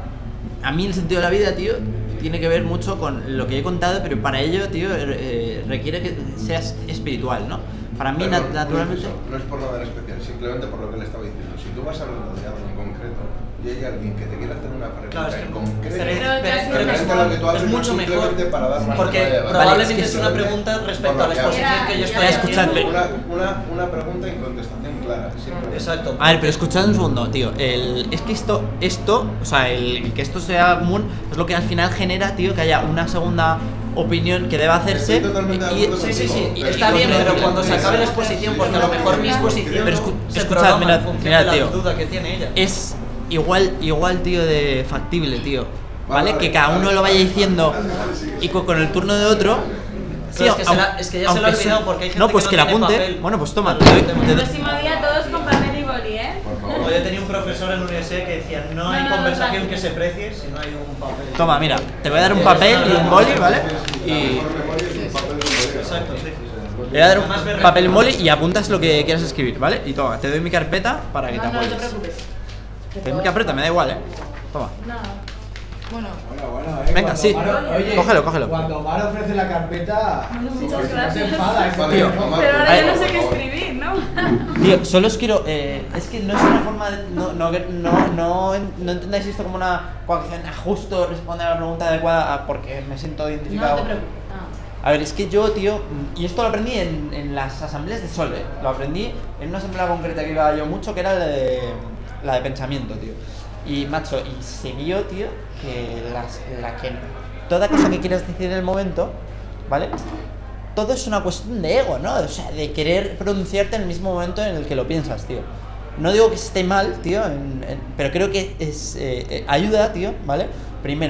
Speaker 2: A mí el sentido de la vida, tío, tiene que ver mucho con lo que he contado, pero para ello, tío, eh, requiere que seas espiritual, ¿no? Para mí,
Speaker 8: Pero
Speaker 2: nat-
Speaker 8: no- no es
Speaker 2: naturalmente...
Speaker 8: eso, No es por nada en especial, simplemente por lo que le estaba diciendo. Si tú vas hablando de algo en concreto y hay alguien que te quiere hacer una pregunta
Speaker 6: Claro, es que
Speaker 8: en concreto,
Speaker 6: seré-
Speaker 4: Pero ya
Speaker 6: pero-
Speaker 4: sí,
Speaker 6: pero
Speaker 4: es
Speaker 6: es,
Speaker 8: diferente a lo que tú haces,
Speaker 6: es
Speaker 8: no
Speaker 6: mucho mejor,
Speaker 8: simplemente para dar más
Speaker 6: porque
Speaker 8: forma de debate.
Speaker 6: probablemente
Speaker 2: Vale, es
Speaker 6: es
Speaker 2: que
Speaker 6: una
Speaker 8: simplemente
Speaker 6: pregunta
Speaker 8: por
Speaker 6: respecto
Speaker 8: lo
Speaker 6: a la
Speaker 8: que haces.
Speaker 6: exposición que yo
Speaker 4: Ya,
Speaker 6: estoy
Speaker 4: ya,
Speaker 2: escuchad,
Speaker 6: haciendo.
Speaker 2: pero-
Speaker 8: Una, una, una pregunta en contestación clara, simplemente.
Speaker 6: Exacto.
Speaker 2: A ver, pero escuchad un segundo, tío. El, es que esto, esto, o sea, el, el que esto sea común es lo que al final genera, tío, que haya una segunda opinión que deba hacerse.
Speaker 8: Estoy totalmente de
Speaker 2: y-
Speaker 8: acuerdo
Speaker 6: Sí, sí, sí,
Speaker 8: contigo,
Speaker 6: está
Speaker 8: pero-
Speaker 6: bien, pero cuando se
Speaker 8: Sí,
Speaker 6: acabe la
Speaker 8: sí,
Speaker 6: exposición,
Speaker 8: sí,
Speaker 6: porque a
Speaker 8: sí,
Speaker 6: lo mejor
Speaker 8: sí,
Speaker 6: mi
Speaker 8: sí,
Speaker 6: exposición
Speaker 2: Pero escu-
Speaker 6: se
Speaker 2: escuchad,
Speaker 6: programa
Speaker 2: mirad,
Speaker 6: en función
Speaker 2: mirad,
Speaker 6: de la
Speaker 2: tío.
Speaker 6: duda que tiene ella.
Speaker 2: Es igual, igual, tío, de factible, tío. ¿Vale?
Speaker 8: Vale,
Speaker 2: Que cada
Speaker 8: vale,
Speaker 2: uno
Speaker 8: vale,
Speaker 2: lo vaya
Speaker 8: vale,
Speaker 2: diciendo
Speaker 8: vale, vale, sigue,
Speaker 2: y con, con el turno de otro.
Speaker 6: Pero es que se
Speaker 2: aun-
Speaker 6: la- es que ya se lo ha
Speaker 2: aunque
Speaker 6: olvidado
Speaker 2: sea-
Speaker 6: porque hay gente
Speaker 2: No, pues
Speaker 6: que
Speaker 2: que,
Speaker 6: no
Speaker 2: la
Speaker 6: tiene
Speaker 2: apunte.
Speaker 6: papel.
Speaker 2: Bueno, pues toma.
Speaker 6: Para
Speaker 2: te doy-
Speaker 6: el tema.
Speaker 2: te
Speaker 4: El
Speaker 2: doy-
Speaker 4: próximo día todos con papel y boli, ¿eh?
Speaker 8: Por
Speaker 6: Como
Speaker 8: favor.
Speaker 6: yo tenía un profesor en la universidad que decía, no hay
Speaker 4: No, no,
Speaker 6: conversación
Speaker 4: no,
Speaker 6: que se precie si no hay un papel.
Speaker 2: Toma, mira, te voy a dar un papel y un boli, ¿vale? Y
Speaker 8: La mejor memoria es un papel de memoria.
Speaker 6: Exacto, sí.
Speaker 2: te voy a dar
Speaker 6: Además, me
Speaker 2: un papel y un boli y apuntas lo que quieras escribir, ¿vale? Y toma, te doy mi carpeta para que te
Speaker 4: No, no, no te
Speaker 2: apoyes.
Speaker 4: preocupes.
Speaker 2: Te doy mi carpeta, me da igual, ¿eh? Toma.
Speaker 4: No.
Speaker 5: Bueno,
Speaker 3: Bueno, bueno, eh.
Speaker 2: Venga,
Speaker 3: cuando
Speaker 2: sí.
Speaker 3: Omar- oye,
Speaker 2: Cógelo, cógelo.
Speaker 3: Cuando Omar ofrece la carpeta,
Speaker 4: Bueno,
Speaker 3: como
Speaker 4: muchas
Speaker 3: que no
Speaker 4: gracias.
Speaker 3: se enfada ese
Speaker 8: Vale,
Speaker 3: tío.
Speaker 8: Omar,
Speaker 4: Pero
Speaker 8: por
Speaker 4: ahora ya no
Speaker 8: favor,
Speaker 4: sé qué
Speaker 8: por favor.
Speaker 4: escribir, ¿no?
Speaker 2: Tío, solo os quiero. Eh, es que no es una forma de. No, no, no, no, no entendáis esto como una coacción a justo responder a la pregunta adecuada a- porque me siento
Speaker 4: No
Speaker 2: identificado.
Speaker 4: te preocupes. No.
Speaker 2: A ver, es que yo, tío, y esto lo aprendí en, en las asambleas de Sol, ¿eh? Lo aprendí en una asamblea concreta que iba yo mucho, que era la de, la de pensamiento, tío. Y, macho, y se vio, tío, que las, la que toda cosa que quieras decir en el momento, ¿vale? Todo es una cuestión de ego, ¿no? O sea, de querer pronunciarte en el mismo momento en el que lo piensas, tío. No digo que esté mal, tío, en- en- pero creo que es eh, eh, ayuda, tío, ¿vale? Primero,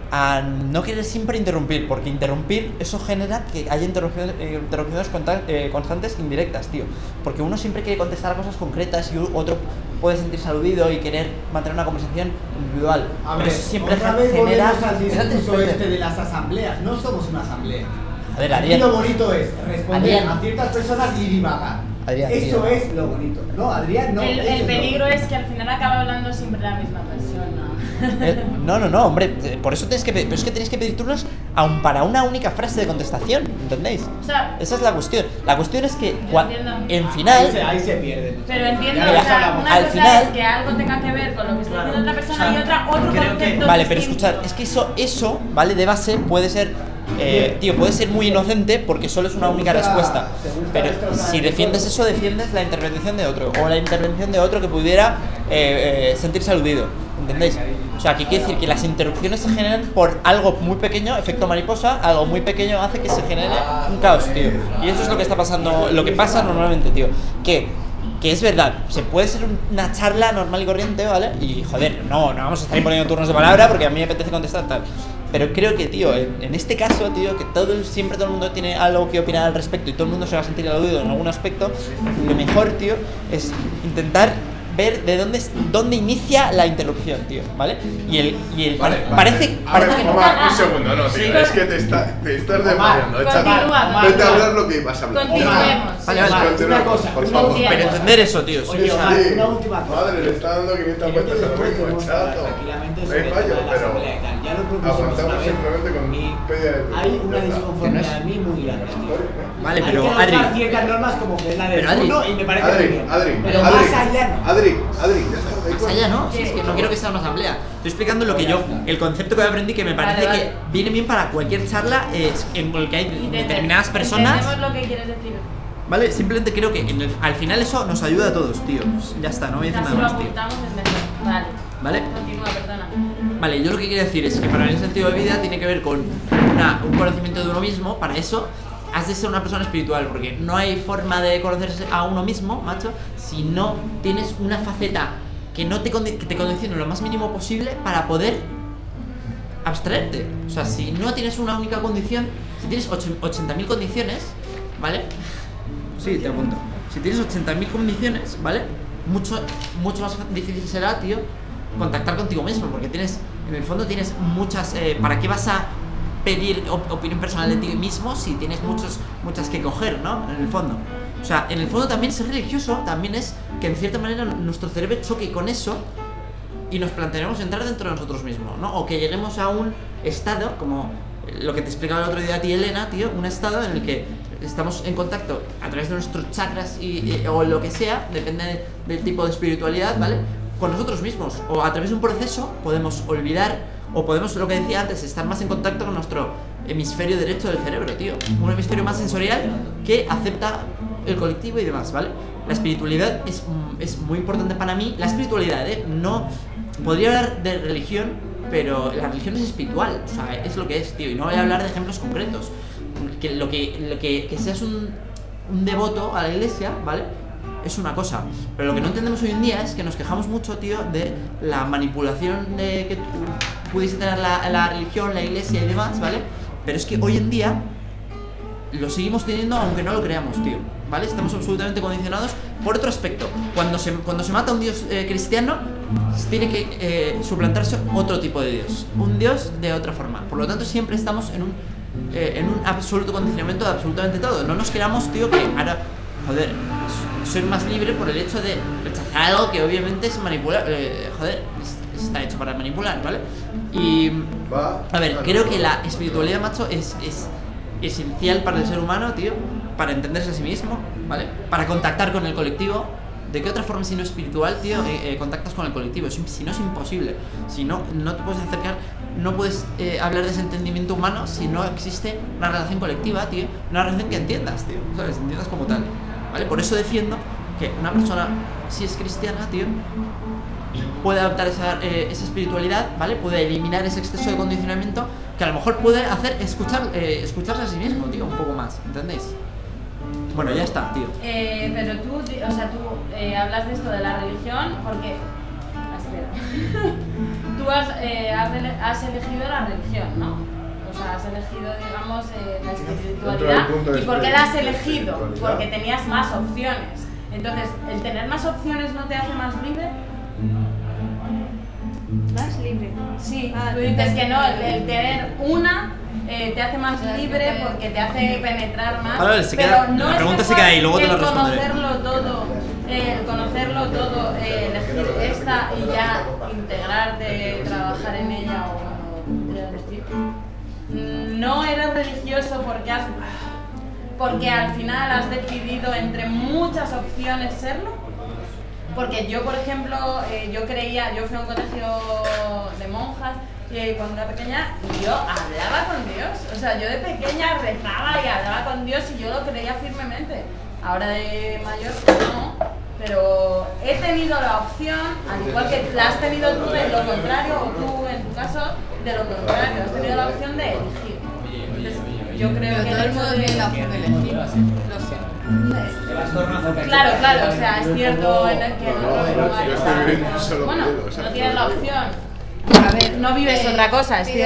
Speaker 6: a no querer siempre interrumpir, porque interrumpir eso genera que haya interrupciones, eh, interrupciones conta- eh, constantes indirectas, tío. Porque uno siempre quiere contestar a cosas concretas y otro puede sentirse aludido y querer mantener una conversación individual.
Speaker 3: A
Speaker 6: Pero
Speaker 3: ver,
Speaker 6: eso siempre
Speaker 3: otra
Speaker 6: gen-
Speaker 3: vez
Speaker 6: genera...
Speaker 3: volvemos al discurso
Speaker 6: Espérate,
Speaker 3: este de las asambleas. No somos una asamblea.
Speaker 6: A ver,
Speaker 3: Aquí
Speaker 6: Adrián.
Speaker 3: lo bonito es responder
Speaker 6: Adrián.
Speaker 3: a ciertas personas y divagar.
Speaker 6: Adrián,
Speaker 3: Eso
Speaker 6: tío.
Speaker 3: es lo bonito. No, Adrián, no.
Speaker 4: El,
Speaker 3: eso
Speaker 4: el
Speaker 3: lo
Speaker 4: peligro
Speaker 3: bonito.
Speaker 4: es que al final acaba hablando siempre la misma persona.
Speaker 6: Eh, No, no, no, hombre, eh, por eso tienes que pedir, pero es que tenéis que pedir turnos aun para una única frase de contestación, ¿entendéis?
Speaker 4: O sea,
Speaker 6: Esa es la cuestión. La cuestión es que
Speaker 4: Yo
Speaker 6: cua-
Speaker 4: entiendo.
Speaker 6: en
Speaker 3: Ahí se,
Speaker 6: final,
Speaker 3: ahí se pierde.
Speaker 4: pero entiendo,
Speaker 3: Ya
Speaker 4: o
Speaker 3: lo
Speaker 4: sea,
Speaker 3: hablamos.
Speaker 4: una
Speaker 6: Al
Speaker 4: cosa
Speaker 6: final-
Speaker 4: es que algo tenga que ver con lo que está
Speaker 2: Claro.
Speaker 4: diciendo otra persona
Speaker 2: O sea,
Speaker 4: y otra otro
Speaker 2: creo que-
Speaker 4: concepto
Speaker 6: vale, pero
Speaker 4: distinto.
Speaker 6: escuchad, es que eso, eso, ¿vale? De base puede ser, eh, tío, puede ser muy inocente porque solo es una
Speaker 3: Me
Speaker 6: única
Speaker 3: gusta-
Speaker 6: respuesta.
Speaker 3: te gusta
Speaker 6: Pero
Speaker 3: destrozar
Speaker 6: si
Speaker 3: el
Speaker 6: defiendes
Speaker 3: todo.
Speaker 6: eso, defiendes la intervención de otro o la intervención de otro que pudiera eh, eh, sentirse aludido, ¿entendéis? O sea, que quiere decir que las interrupciones se generan por algo muy pequeño, efecto mariposa, algo muy pequeño hace que se genere un caos, tío. Y eso es lo que está pasando, lo que pasa normalmente, tío. Que, que es verdad, se puede ser una charla normal y corriente, ¿vale? Y joder, no, no vamos a estar imponiendo turnos de palabra porque a mí me apetece contestar tal. Pero creo que, tío, en, en este caso, tío, que todo el- siempre todo el mundo tiene algo que opinar al respecto y todo el mundo se va a sentir aludido en algún aspecto, lo mejor, tío, es intentar ver de dónde, es- dónde inicia la interrupción, tío, ¿vale? Y el, y el
Speaker 8: Vale, vale.
Speaker 6: parece,
Speaker 8: A ver,
Speaker 6: parece que no.
Speaker 8: Omar, un segundo, no, tío,
Speaker 4: Sí.
Speaker 8: es que te, está, te estás desmayando.
Speaker 4: Continúa,
Speaker 8: échate-
Speaker 4: continúa.
Speaker 8: Vete a hablar lo que ibas a hablar.
Speaker 4: Continuemos.
Speaker 6: Vale, vale.
Speaker 3: Omar,
Speaker 8: Continúa,
Speaker 3: una cosa,
Speaker 8: por
Speaker 3: una
Speaker 8: favor.
Speaker 3: última
Speaker 6: Pero
Speaker 3: cosa.
Speaker 6: entender eso, tío. sí,
Speaker 3: Oye,
Speaker 6: o sea,
Speaker 3: Omar,
Speaker 8: Sí.
Speaker 3: una última cosa.
Speaker 8: Madre, le está dando quinientas
Speaker 3: Que yo te
Speaker 8: vueltas a lo mismo,
Speaker 3: podemos
Speaker 8: chato.
Speaker 3: hablar tranquilamente
Speaker 8: No
Speaker 3: sobre
Speaker 8: hay
Speaker 3: el
Speaker 8: fallo,
Speaker 3: tema de la
Speaker 8: pero
Speaker 3: asamblea y tal. Ya lo propusimos una
Speaker 8: aguantamos
Speaker 3: vez
Speaker 8: simplemente con
Speaker 3: y
Speaker 8: media de
Speaker 3: hay una
Speaker 8: ¿verdad?
Speaker 3: disconformidad a mí muy grande, tío.
Speaker 6: Vale,
Speaker 3: Hay
Speaker 6: pero,
Speaker 3: que adoptar
Speaker 6: Adri.
Speaker 3: ciertas normas como que es la del
Speaker 6: Pero, Adri.
Speaker 3: turno y me parece muy
Speaker 8: Adri,
Speaker 3: bien.
Speaker 8: Adri,
Speaker 3: Pero
Speaker 8: Adri,
Speaker 3: más allá no.
Speaker 8: Adri, Adri, ya está. da
Speaker 6: Más
Speaker 8: igual.
Speaker 6: allá, ¿no? Si es que no quiero que sea una asamblea. Estoy explicando lo que yo, el concepto que aprendí que me parece
Speaker 4: Vale, vale.
Speaker 6: que viene bien para cualquier charla es en el que hay
Speaker 4: Intente-
Speaker 6: determinadas personas.
Speaker 4: Entendemos lo que quieres decir.
Speaker 6: Vale, simplemente creo que en el- al final eso nos ayuda a todos, tío. Pues ya está, no voy a decir
Speaker 4: Así
Speaker 6: nada
Speaker 4: lo
Speaker 6: más, tío.
Speaker 4: apuntamos es mejor. Vale.
Speaker 6: ¿Vale?
Speaker 4: Continúa, perdona.
Speaker 6: Vale, yo lo que quiero decir es que para el sentido de vida tiene que ver con una- un conocimiento de uno mismo. Para eso has de ser una persona espiritual, porque no hay forma de conocerse a uno mismo, macho, si no tienes una faceta que no te, condi- que te condicione lo más mínimo posible para poder abstraerte. O sea, si no tienes una única condición, si tienes ochenta mil condiciones, ¿vale? Sí, te apunto. Si tienes ochenta mil condiciones, ¿vale? Mucho, mucho más difícil será, tío, contactar contigo mismo, porque tienes, en el fondo tienes muchas... eh, ¿Para qué vas a pedir op- opinión personal de ti mismo si tienes muchos, muchas que coger, ¿no? En el fondo. O sea, en el fondo también ser religioso también es que en cierta manera nuestro cerebro choque con eso y nos plantearemos entrar dentro de nosotros mismos, ¿no? O que lleguemos a un estado, como lo que te explicaba el otro día a ti, Elena, tío, un estado en el que estamos en contacto a través de nuestros chakras y, y- o lo que sea, depende de- del tipo de espiritualidad, ¿vale? Con nosotros mismos. O a través de un proceso podemos olvidar, o podemos, lo que decía antes, estar más en contacto con nuestro hemisferio derecho del cerebro, tío. Un hemisferio más sensorial que acepta el colectivo y demás, ¿vale? La espiritualidad es, mm, es muy importante para mí. La espiritualidad, ¿eh? No... Podría hablar de religión, pero la religión es espiritual, o sea, es lo que es, tío. Y no voy a hablar de ejemplos concretos. Que lo que, lo que, que seas un, un devoto a la iglesia, ¿vale? Es una cosa. Pero lo que no entendemos hoy en día es que nos quejamos mucho, tío, de la manipulación de que tú pudiese tener la, la religión, la iglesia y demás, ¿vale? Pero es que hoy en día lo seguimos teniendo aunque no lo creamos, tío, ¿vale? Estamos absolutamente condicionados por otro aspecto. Cuando se, cuando se mata a un dios eh, cristiano, tiene que eh, suplantarse otro tipo de dios. Un dios de otra forma. Por lo tanto, siempre estamos en un, eh, en un absoluto condicionamiento de absolutamente todo. No nos creamos, tío, que ahora, joder, soy más libre por el hecho de rechazar algo que obviamente es manipular. Eh, joder, es- está hecho para manipular, ¿vale? Y...
Speaker 8: Va.
Speaker 6: A ver,
Speaker 8: Ah,
Speaker 6: creo
Speaker 8: no.
Speaker 6: que la espiritualidad, macho, es, es esencial para el ser humano, tío, para entenderse a sí mismo, ¿vale? Para contactar con el colectivo. ¿De qué otra forma si no espiritual, tío, eh, eh, contactas con el colectivo? Es, si no es imposible. Si no, no te puedes acercar, no puedes eh, hablar de ese entendimiento humano si no existe una relación colectiva, tío. Una relación que entiendas, tío, ¿sabes? Entiendas como tal, ¿vale? Por eso defiendo que una persona, si es cristiana, tío, puede adaptar esa, eh, esa espiritualidad, ¿vale? Puede eliminar ese exceso de condicionamiento que a lo mejor puede hacer escuchar, eh, escucharse a sí mismo, tío, un poco más, ¿entendéis? Bueno, ya está, tío.
Speaker 4: Eh, pero tú, di- o sea, tú eh, hablas de esto de la religión porque... Ah, espera. Tú has, eh, has, ele- has elegido la religión, ¿no? O sea, has elegido, digamos, eh, la espiritualidad.
Speaker 8: punto de
Speaker 4: ¿Y por qué la has
Speaker 8: vista de
Speaker 4: elegido?
Speaker 8: espiritualidad.
Speaker 4: Porque tenías más opciones. Entonces, ¿el tener más opciones no te hace más libre?
Speaker 5: Más libre.
Speaker 4: Sí,
Speaker 5: Ah,
Speaker 4: tú
Speaker 5: te
Speaker 4: dices
Speaker 5: hace
Speaker 4: que no, el,
Speaker 5: libre.
Speaker 4: el tener una eh, te hace más
Speaker 5: Te hace
Speaker 4: libre
Speaker 5: libre.
Speaker 4: porque te hace penetrar más.
Speaker 2: Vale, se
Speaker 4: pero
Speaker 2: queda-
Speaker 4: no
Speaker 2: la
Speaker 4: es
Speaker 2: pregunta se
Speaker 4: mejor
Speaker 2: queda ahí, luego te la
Speaker 4: el
Speaker 2: responderé.
Speaker 4: conocerlo todo, el conocerlo todo, eh, elegir esta y ya integrarte, trabajar en ella o como quieras decir. Mm, No eres religioso porque has porque al final has decidido entre muchas opciones serlo. Porque yo, por ejemplo, eh, yo creía, yo fui a un colegio de monjas eh, cuando era pequeña y yo hablaba con Dios. O sea, yo de pequeña rezaba y hablaba con Dios y yo lo creía firmemente. Ahora de mayor no, pero he tenido la opción, al igual que la has tenido tú de lo contrario, o tú en tu caso de lo contrario, has tenido la opción de elegir. Entonces, yo creo
Speaker 5: Pero
Speaker 4: que
Speaker 5: todo el mundo
Speaker 4: hecho de-
Speaker 5: tiene la opción de elegir. Lo sé.
Speaker 4: Claro, claro, o sea, es cierto en el que
Speaker 8: No,
Speaker 4: en otros
Speaker 8: no,
Speaker 4: lugares
Speaker 8: yo estoy
Speaker 4: tal,
Speaker 8: viviendo
Speaker 4: como-
Speaker 8: solo
Speaker 4: bueno,
Speaker 8: miedo, o sea,
Speaker 4: no tienes la opción.
Speaker 5: A ver,
Speaker 4: No vives
Speaker 5: eh,
Speaker 4: otra cosa, es
Speaker 5: pido